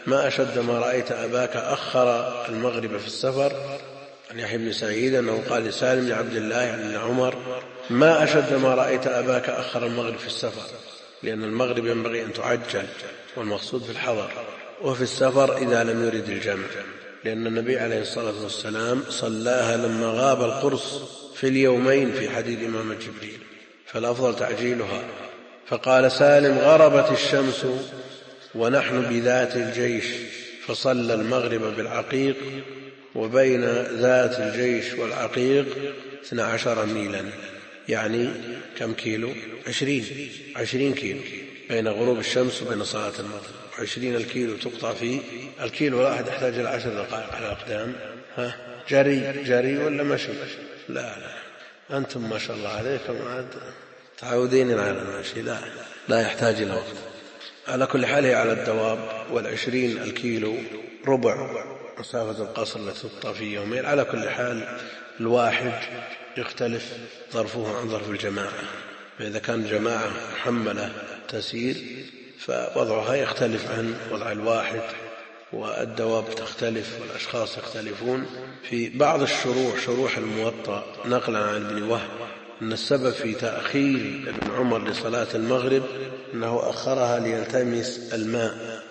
ما أشد ما رأيت أباك أخر المغرب في السفر، عن يحيى بن سعيد أنه قال لسالم بن عبد الله عن ابن عمر: ما أشد ما رأيت أباك أخر المغرب في السفر، لأن المغرب ينبغي أن تعجل، والمقصود في الحضر، وفي السفر إذا لم يرد الجمع، لأن النبي عليه الصلاة والسلام صلاها لما غاب القرص في اليومين في حديث إمام جبريل، فالأفضل تعجيلها. فقال سالم: غربت الشمس ونحن بذات الجيش، فصلى المغرب بالعقيق، وبين ذات الجيش والعقيق 12 ميلا، يعني كم كيلو؟ 20 كيلو بين غروب الشمس وبين صلاة المغرب. 20 الكيلو تقطع فيه الكيلو الواحد يحتاج إلى 10 دقائق على الأقدام. جري ولا مشي؟ لا أنتم ما شاء الله عليكم تعودين على المشي، لا يحتاج إلى وقت. على كل حال هي على الدواب، 20 الكيلو ربع مسافة القصر التي تقطع في يومين. على كل حال الواحد يختلف ظرفه عن ظرف الجماعة، فإذا كان جماعة محملة تسير فوضعها يختلف عن وضع الواحد، والدواب تختلف والأشخاص يختلفون. في بعض شروح الموطأ نقلا عن ابن وهب أن السبب في تأخير ابن عمر لصلاة المغرب أنه أخرها ليلتمس الماء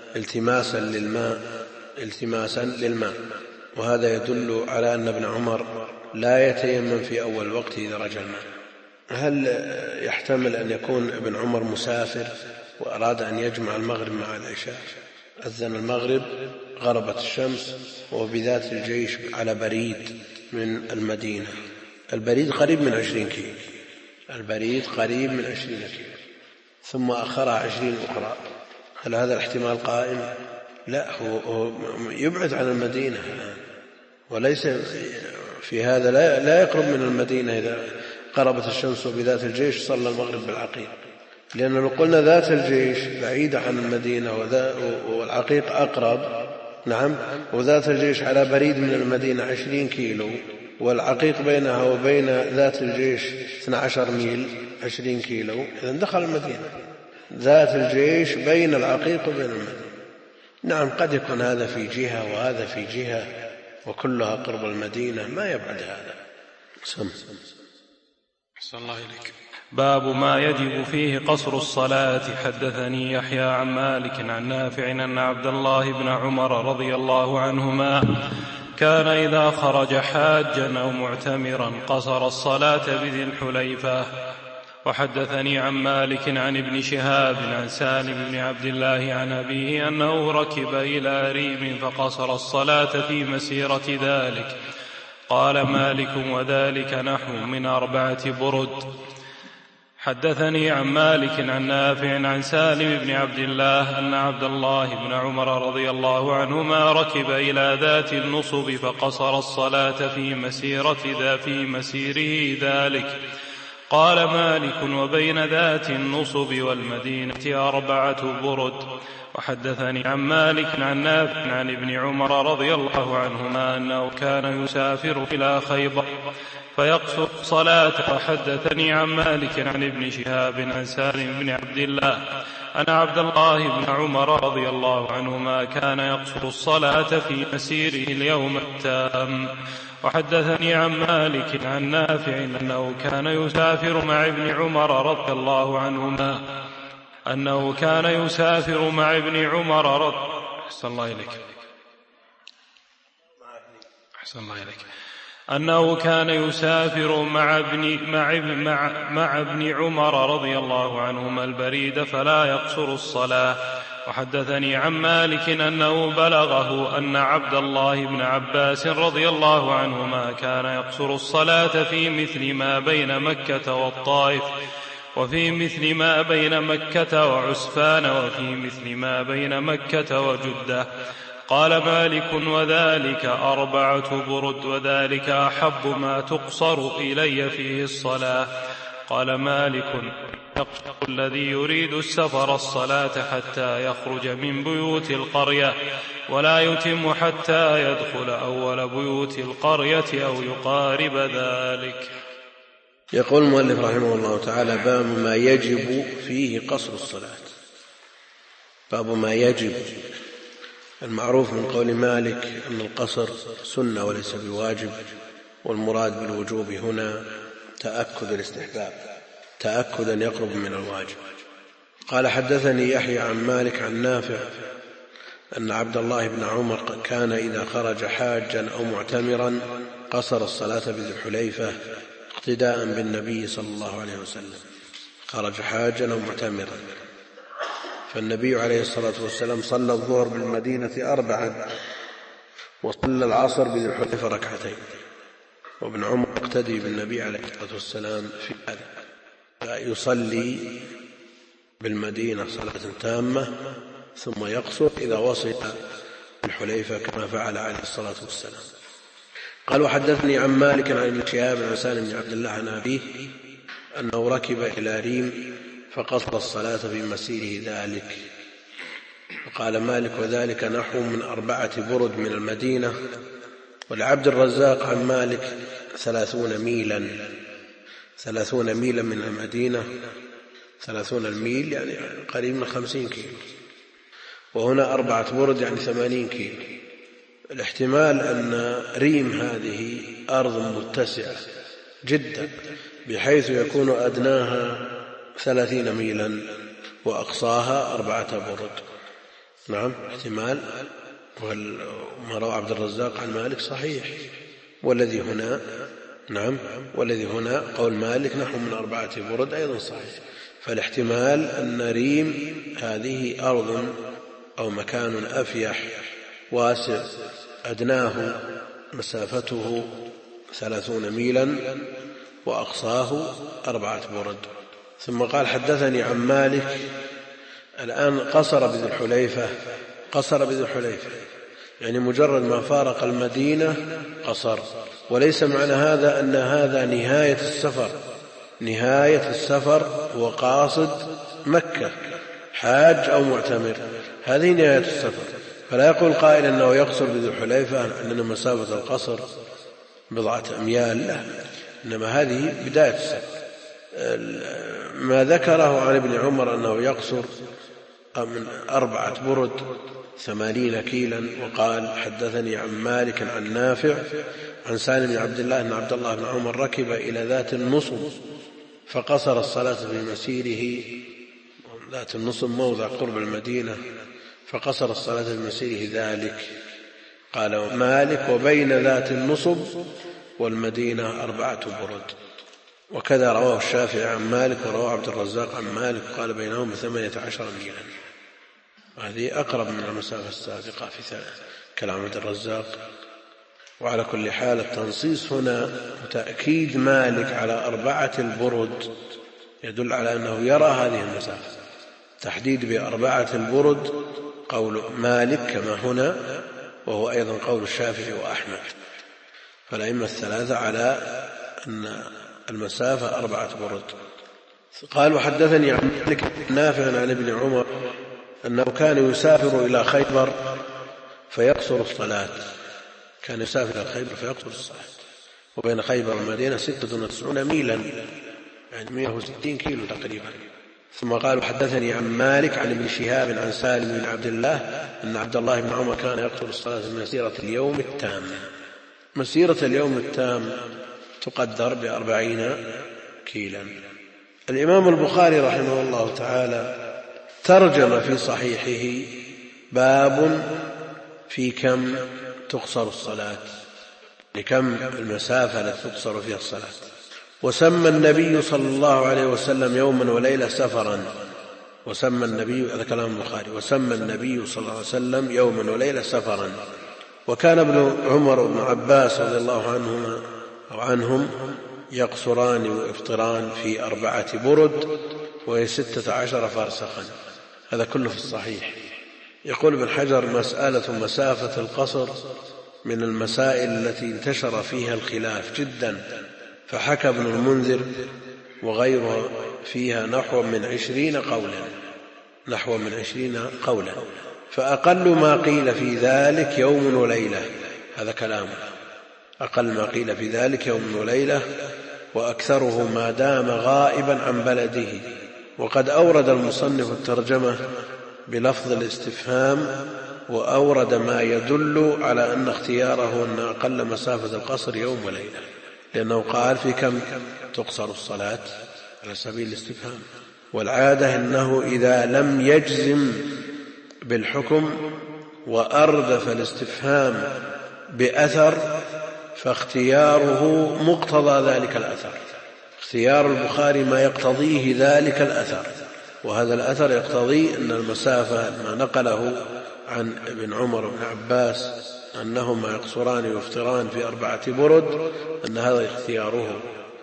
التماسا للماء، وهذا يدل على أن ابن عمر لا يتيمم في أول وقت إذا رجع الماء. هل يحتمل أن يكون ابن عمر مسافر وأراد أن يجمع المغرب مع العشاء؟ أذن المغرب، غربت الشمس، وبذات الجيش على بريد من المدينة. البريد قريب من 20 كيلو، ثم أخرها 20 أخرى. هل هذا الاحتمال قائم؟ لا، هو يبعد عن المدينة وليس في هذا، لا يقرب من المدينة. إذا قربت الشمس وبذات الجيش صلى المغرب بالعقيق، لأننا لو قلنا ذات الجيش بعيدة عن المدينة والعقيق أقرب، نعم، وذات الجيش على بريد من المدينة 20 كيلو، والعقيق بينها وبين ذات الجيش 12 ميل 20 كيلو، إذن دخل المدينة. ذات الجيش بين العقيق وبين المدينة. نعم، قد يكون هذا في جهة وهذا في جهة وكلها قرب المدينة، ما يبعد هذا. أحسن الله إليك. باب ما يجب فيه قصر الصلاة. حدثني يحيى عن مالك عن نافع أن عبد الله بن عمر رضي الله عنهما كان إذا خرج حاجا أو معتمرا قصر الصلاة بذي الحليفة. وحدثني عن مالك عن ابن شهاب عن سالم بن عبد الله عن أبيه أنه ركب إلى ريم فقصر الصلاة في مسيرة ذلك. قال مالك: وذلك نحو من 4 برد. حدثني عن مالك عن نافع عن سالم بن عبد الله أن عبد الله بن عمر رضي الله عنهما ركب إلى ذات النصب فقصر الصلاة في مسيره ذلك. قال مالك: وبين ذات النصب والمدينة 4 برد. وحدثني عن مالك عن نافع عن ابن عمر رضي الله عنهما أنه كان يسافر إلى خيبر فيقصر الصلاة. وحدثني عن مالك عن ابن شهاب عن سالم بن عبد الله أن عبد الله بن عمر رضي الله عنهما كان يقصر الصلاة في مسيره اليوم التام. وحدثني عن مالك عن نافع أنه كان يسافر مع ابن عمر رضي الله عنهما أنه كان يسافر مع ابن عمر أحسن الله إليك أنه كان يسافر مع ابن عمر رضي الله عنهما البريد فلا يقصر الصلاة. وحدثني عن مالك أنه بلغه أن عبد الله بن عباس رضي الله عنهما كان يقصر الصلاة في مثل ما بين مكة والطائف، وفي مثل ما بين مكة وعسفان، وفي مثل ما بين مكة وجدة. قال مالك: وذلك 4 برد، وذلك أحب ما تقصر إلي فيه الصلاة. قال مالك: يقصر الذي يريد السفر الصلاة حتى يخرج من بيوت القرية، ولا يتم حتى يدخل أول بيوت القرية أو يقارب ذلك. يقول المؤلف رحمه الله تعالى: باب ما يجب فيه قصر الصلاة. باب ما يجب المعروف من قول مالك أن القصر سنة وليس بواجب، والمراد بالوجوب هنا تأكد الاستحباب، تأكدا يقرب من الواجب. قال حدثني يحيى عن مالك عن نافع أن عبد الله بن عمر كان إذا خرج حاجا أو معتمرا قصر الصلاة بذي الحليفة اقتداء بالنبي صلى الله عليه وسلم. خرج حاجا أو معتمرا، فالنبي عليه الصلاة والسلام صلى الظهر بالمدينة 4 وصلى العصر بذي الحليفة 2، وابن عمر اقتدي بالنبي عليه الصلاة والسلام في هذا، يصلي بالمدينة صلاة تامة ثم يقصر إذا وصل الحليفة كما فعل عليه الصلاة والسلام. قال وحدثني عن مالك عن ابن شهاب عن سالم بن عبد الله عن أبيه أنه ركب إلى ريم فقصر الصلاة في مسيره ذلك. وقال مالك وذلك نحو من 4 برد من المدينة. ولعبد الرزاق عن مالك 30 ميلا من المدينة، 30 الميل يعني قريب من 50 كيلو، وهنا 4 برد يعني 80 كيلو. الاحتمال أن ريم هذه أرض متسعة جدا بحيث يكون أدناها 30 ميلا وأقصاها 4 برد. نعم احتمال، وما روى عبد الرزاق عن مالك صحيح. والذي هنا قول مالك نحو من 4 برد أيضا صحيح. فالاحتمال أن ريم هذه أرض أو مكان أفيح واسع أدناه مسافته 30 ميلا وأقصاه 4 برد. ثم قال حدثني عن مالك الآن قصر بذي الحليفة يعني مجرد ما فارق المدينة قصر، وليس معنى هذا أن هذا نهاية السفر وقاصد مكة حاج أو معتمر، هذه نهاية السفر. فلا يقول قائل أنه يقصر بذي الحليفة أننا مسافة القصر 1 أميال، لا، إنما هذه بداية السفر. ما ذكره عن ابن عمر أنه يقصر من 4 برد 80 كيلا. وقال حدثني عن مالك عن نافع عن سالم بن عبد الله أن عبد الله بن عمر ركب إلى ذات النصب فقصر الصلاة في مسيره. ذات النصب موضع قرب المدينة، فقصر الصلاة في مسيره ذلك. قال مالك وبين ذات النصب والمدينة 4 برد. وكذا رواه الشافعي عن مالك ورواه عبد الرزاق عن مالك قال بينهم 18 ميلا. هذه أقرب من المسافة السابقة في كلام عبد الرزاق. وعلى كل حال التنصيص هنا وتأكيد مالك على 4 برد يدل على أنه يرى هذه المسافة. تحديد ب4 البرد قول مالك كما هنا، وهو أيضا قول الشافعي وأحمد، فالأئمة الثلاثة على أن المسافة 4 برد. قال وحدثني عن مالك نافع عن ابن عمر أنه كان يسافر إلى خيبر فيقصر الصلاة. كان يسافر إلى خيبر فيقصر الصلاة، وبين خيبر والمدينة 96 ميلا يعني 160 كيلو تقريبا. ثم قال حدثني عن مالك عن ابن شهاب عن سالم بن عبد الله أن عبد الله بن عمر كان يقصر الصلاة مسيرة اليوم التام. مسيرة اليوم التام تقدر ب40 كيلا. الإمام البخاري رحمه الله تعالى ترجم في صحيحه باب في كم تقصر الصلاة، لكم المسافة التي تقصر فيها الصلاة. وسمى النبي صلى الله عليه وسلم يوما وليلة سفرا. وسمى النبي، هذا كلام البخاري، وسمى النبي صلى الله عليه وسلم يوما وليلة سفرا. وكان ابن عمر وابن عباس رضي الله عنهم يقصران ويفطران في 4 برد وهي 16 فرسخا. هذا كله في الصحيح. يقول ابن حجر مسألة مسافة القصر من المسائل التي انتشر فيها الخلاف جدا، فحكى ابن المنذر وغيره فيها نحو من 20 قولا، فأقل ما قيل في ذلك يوم وليلة. هذا كلامه، أقل ما قيل في ذلك يوم وليلة، وأكثره ما دام غائبا عن بلده. وقد أورد المصنف الترجمة بلفظ الاستفهام وأورد ما يدل على أن اختياره أن أقل مسافة القصر يوم وليلة، لأنه قال في كم تقصر الصلاة على سبيل الاستفهام، والعادة أنه إذا لم يجزم بالحكم وأردف الاستفهام بأثر فاختياره مقتضى ذلك الأثر. اختيار البخاري ما يقتضيه ذلك الأثر، وهذا الأثر يقتضي أن المسافة ما نقله عن ابن عمر بن عباس أنهما يقصران ويفطران في 4 برد، أن هذا اختياره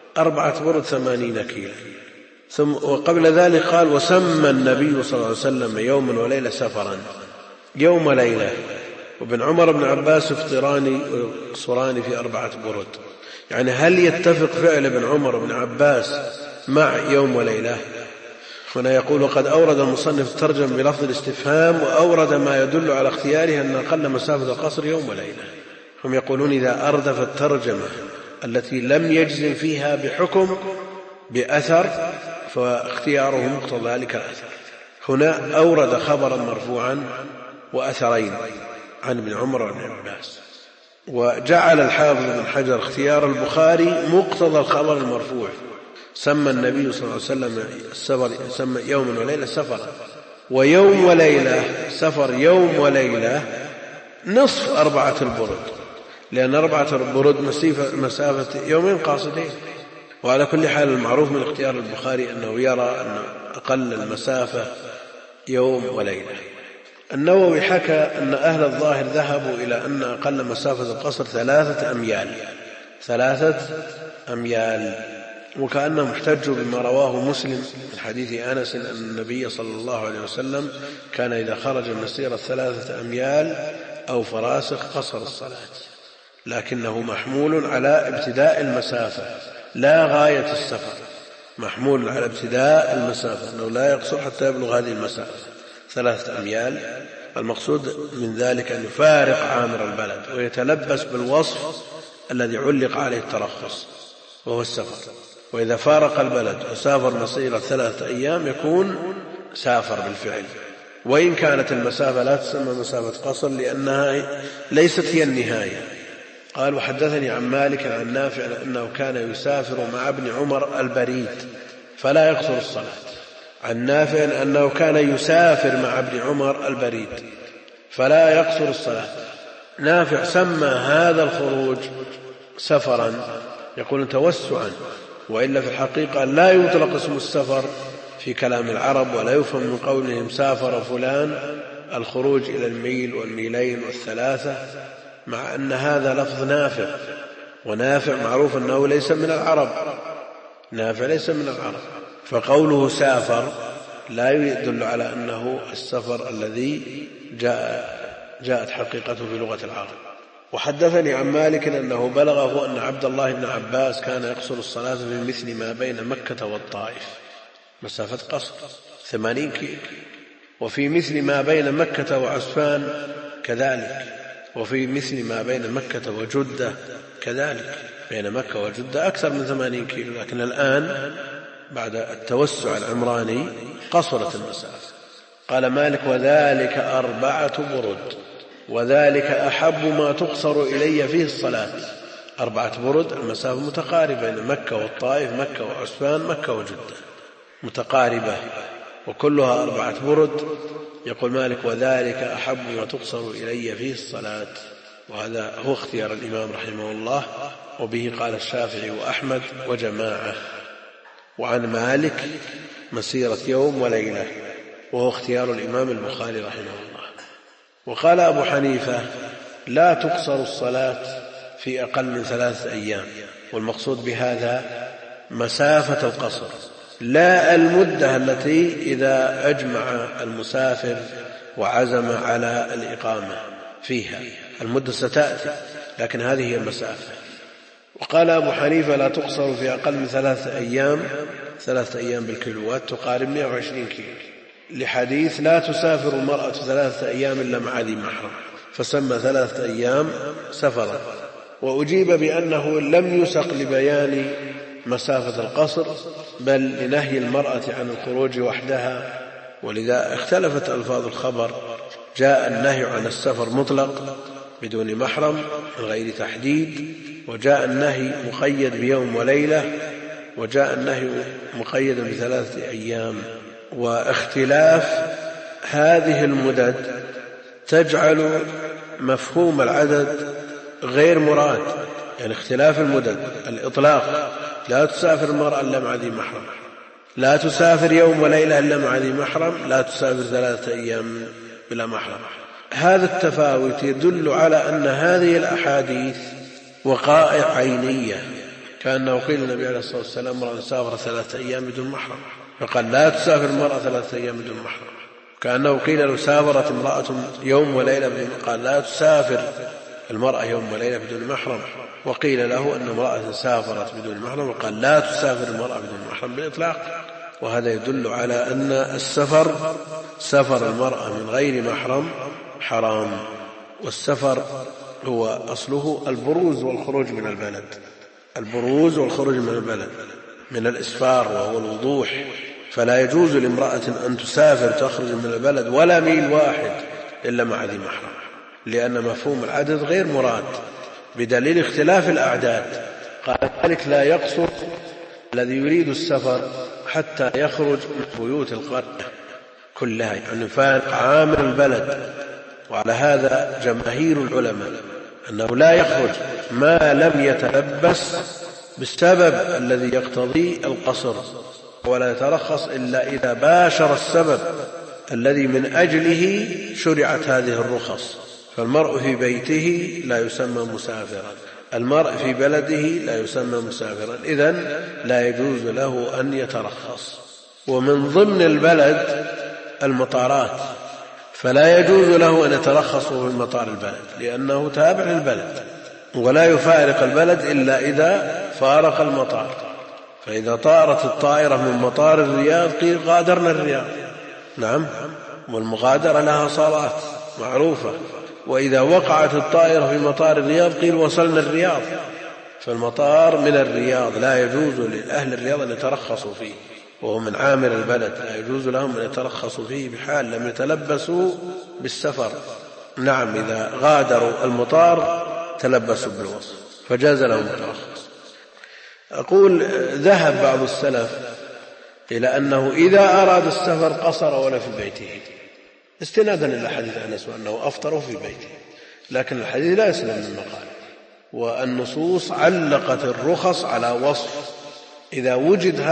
4 برد 80 كيلو. ثم وقبل ذلك قال وسمى النبي صلى الله عليه وسلم يوما وليلة سفرا، يوم وليلة، وابن عمر بن عباس يفطران ويقصران في 4 برد. يعني هل يتفق فعل ابن عمر بن عباس مع يوم وليلة؟ هنا يقول وقد أورد المصنف الترجمة بلفظ الاستفهام وأورد ما يدل على اختياره أن أقل مسافة القصر يوم وليلة. هم يقولون إذا أردف الترجمة التي لم يجزم فيها بحكم بأثر فاختياره مقتضى ذلك الأثر. هنا أورد خبرا مرفوعا وأثرين عن ابن عمر بن عباس، وجعل الحافظ بن حجر اختيار البخاري مقتضى الخبر المرفوع. سمى النبي صلى الله عليه وسلم السفر، سمى يوم وليلة سفرا، ويوم وليلة سفر يوم وليلة نصف 4 برد، لأن 4 برد مسافة يومين قاصدين. وعلى كل حال المعروف من اختيار البخاري أنه يرى أن أقل المسافة يوم وليلة. النووي حكى أن أهل الظاهر ذهبوا إلى أن أقل مسافة القصر 3 أميال، 3 أميال، وكأنهم احتجوا بما رواه مسلم من حديث أنس أن النبي صلى الله عليه وسلم كان إذا خرج مسيرة 3 أميال أو فراسخ قصر الصلاة، لكنه محمول على ابتداء المسافة لا غاية السفر، محمول على ابتداء المسافة أنه لا يقصر حتى يبلغ هذه المسافة 3 أميال. المقصود من ذلك أن يفارق عامر البلد ويتلبس بالوصف الذي علق عليه الترخص وهو السفر. وإذا فارق البلد وسافر مسيرة 3 أيام يكون سافر بالفعل، وإن كانت المسافة لا تسمى مسافة قصر لأنها ليست هي النهاية. قال وحدثني عن مالك عن نافع أنه كان يسافر مع ابن عمر البريد فلا يقصر الصلاة. عن نافع أنه كان يسافر مع ابن عمر البريد فلا يقصر الصلاة. نافع سمى هذا الخروج سفرا، يقول توسعا، وإلا في الحقيقة لا يطلق اسم السفر في كلام العرب، ولا يفهم من قولهم سافر فلان الخروج إلى الميل والميلين والثلاثة، مع أن هذا لفظ نافع، ونافع معروف أنه ليس من العرب، نافع ليس من العرب، فقوله سافر لا يدل على أنه السفر الذي جاءت حقيقته في لغة العرب. وحدثني عن مالك أنه بلغه أن عبد الله بن عباس كان يقصر الصلاة في مثل ما بين مكة والطائف، مسافة قصر 80 كيلو، وفي مثل ما بين مكة وعسفان كذلك، وفي مثل ما بين مكة وجدة كذلك، بين مكة وجدة أكثر من 80 كيلو، لكن الآن بعد التوسع العمراني قصرت المسافة. قال مالك وذلك 4 برد، وذلك أحب ما تقصر إلي فيه الصلاة. 4 برد المسافة متقاربة بين مكة والطائف، مكة وعسفان، مكة وجدة متقاربة وكلها 4 برد. يقول مالك وذلك أحب ما تقصر إلي فيه الصلاة، وهذا هو اختيار الإمام رحمه الله، وبه قال الشافعي وأحمد وجماعة. وعن مالك مسيرة يوم وليلة، وهو اختيار الإمام البخاري رحمه الله. وقال أبو حنيفة لا تقصر الصلاة في أقل من 3 أيام، والمقصود بهذا مسافة القصر لا المدة التي إذا أجمع المسافر وعزم على الإقامة فيها، المدة ستأتي، لكن هذه هي المسافة. وقال أبو حنيفة لا تقصر في أقل من 3 أيام، 3 أيام بالكيلوات تقارب 120 كيلو، لحديث لا تسافر المرأة 3 أيام إلا مع ذي محرم، فسمى 3 أيام سفرا. وأجيب بأنه لم يسق لبيان مسافة القصر، بل لنهي المرأة عن الخروج وحدها، ولذا اختلفت ألفاظ الخبر، جاء النهي عن السفر مطلق بدون محرم من غير تحديد، وجاء النهي مقيد بيوم وليلة، وجاء النهي مقيدا ب3 أيام. واختلاف هذه المدد تجعل مفهوم العدد غير مراد، يعني اختلاف المدد، الإطلاق لا تسافر المرأة إلا مع ذي محرم، لا تسافر يوم وليلة إلا مع ذي محرم، لا تسافر 3 أيام بلا محرم. هذا التفاوت يدل على أن هذه الأحاديث وقائع عينية، كأنه قيل النبي عليه الصلاة والسلام امرأة سافر 3 أيام بدون محرم فقال لا تسافر المرأة 3 أيام بدون محرم، كأنه قيل لو سافرت امرأة يوم وليلة قال لا تسافر المرأة يوم وليلة بدون محرم، وقيل له أن امرأة سافرت بدون محرم وقال لا تسافر المرأة بدون محرم بالإطلاق. وهذا يدل على أن السفر سفر المرأة من غير محرم حرام. والسفر هو أصله البروز والخروج من البلد، البروز والخروج من البلد من الإسفار وهو الوضوح، فلا يجوز لامرأة أن تسافر تخرج من البلد ولا ميل واحد إلا مع ذي محرم، لأن مفهوم العدد غير مراد بدليل اختلاف الأعداد. قال ذلك لا يقصر الذي يريد السفر حتى يخرج من بيوت القرية كلها، يعني فارق عامل البلد. وعلى هذا جماهير العلماء أنه لا يخرج ما لم يتلبس بالسبب الذي يقتضي القصر، ولا يترخص إلا إذا باشر السبب الذي من أجله شرعت هذه الرخص. فالمرء في بيته لا يسمى مسافرا، المرء في بلده لا يسمى مسافرا، إذن لا يجوز له أن يترخص. ومن ضمن البلد المطارات، فلا يجوز له أن يترخص في مطار البلد لأنه تابع للبلد، ولا يفارق البلد إلا إذا فارق المطار. فإذا طارت الطائرة من مطار الرياض قيل غادرنا الرياض، نعم، والمغادرة لها صلاة معروفة. وإذا وقعت الطائرة في مطار الرياض قيل وصلنا الرياض، فالمطار من الرياض لا يجوز لأهل الرياض أن يترخصوا فيه، وهو من عامر البلد لا يجوز لهم أن يترخصوا فيه بحال لم يتلبسوا بالسفر. نعم، إذا غادروا المطار تلبسوا بالوصف فجاز لهم الترخص. أقول ذهب بعض السلف إلى أنه إذا أراد السفر قصر ولا في بيته، استنادا إلى حديث أنس وأنه أفطر في بيته، لكن الحديث لا يسلم من مقال. والنصوص علقت الرخص على وصف، إذا وجد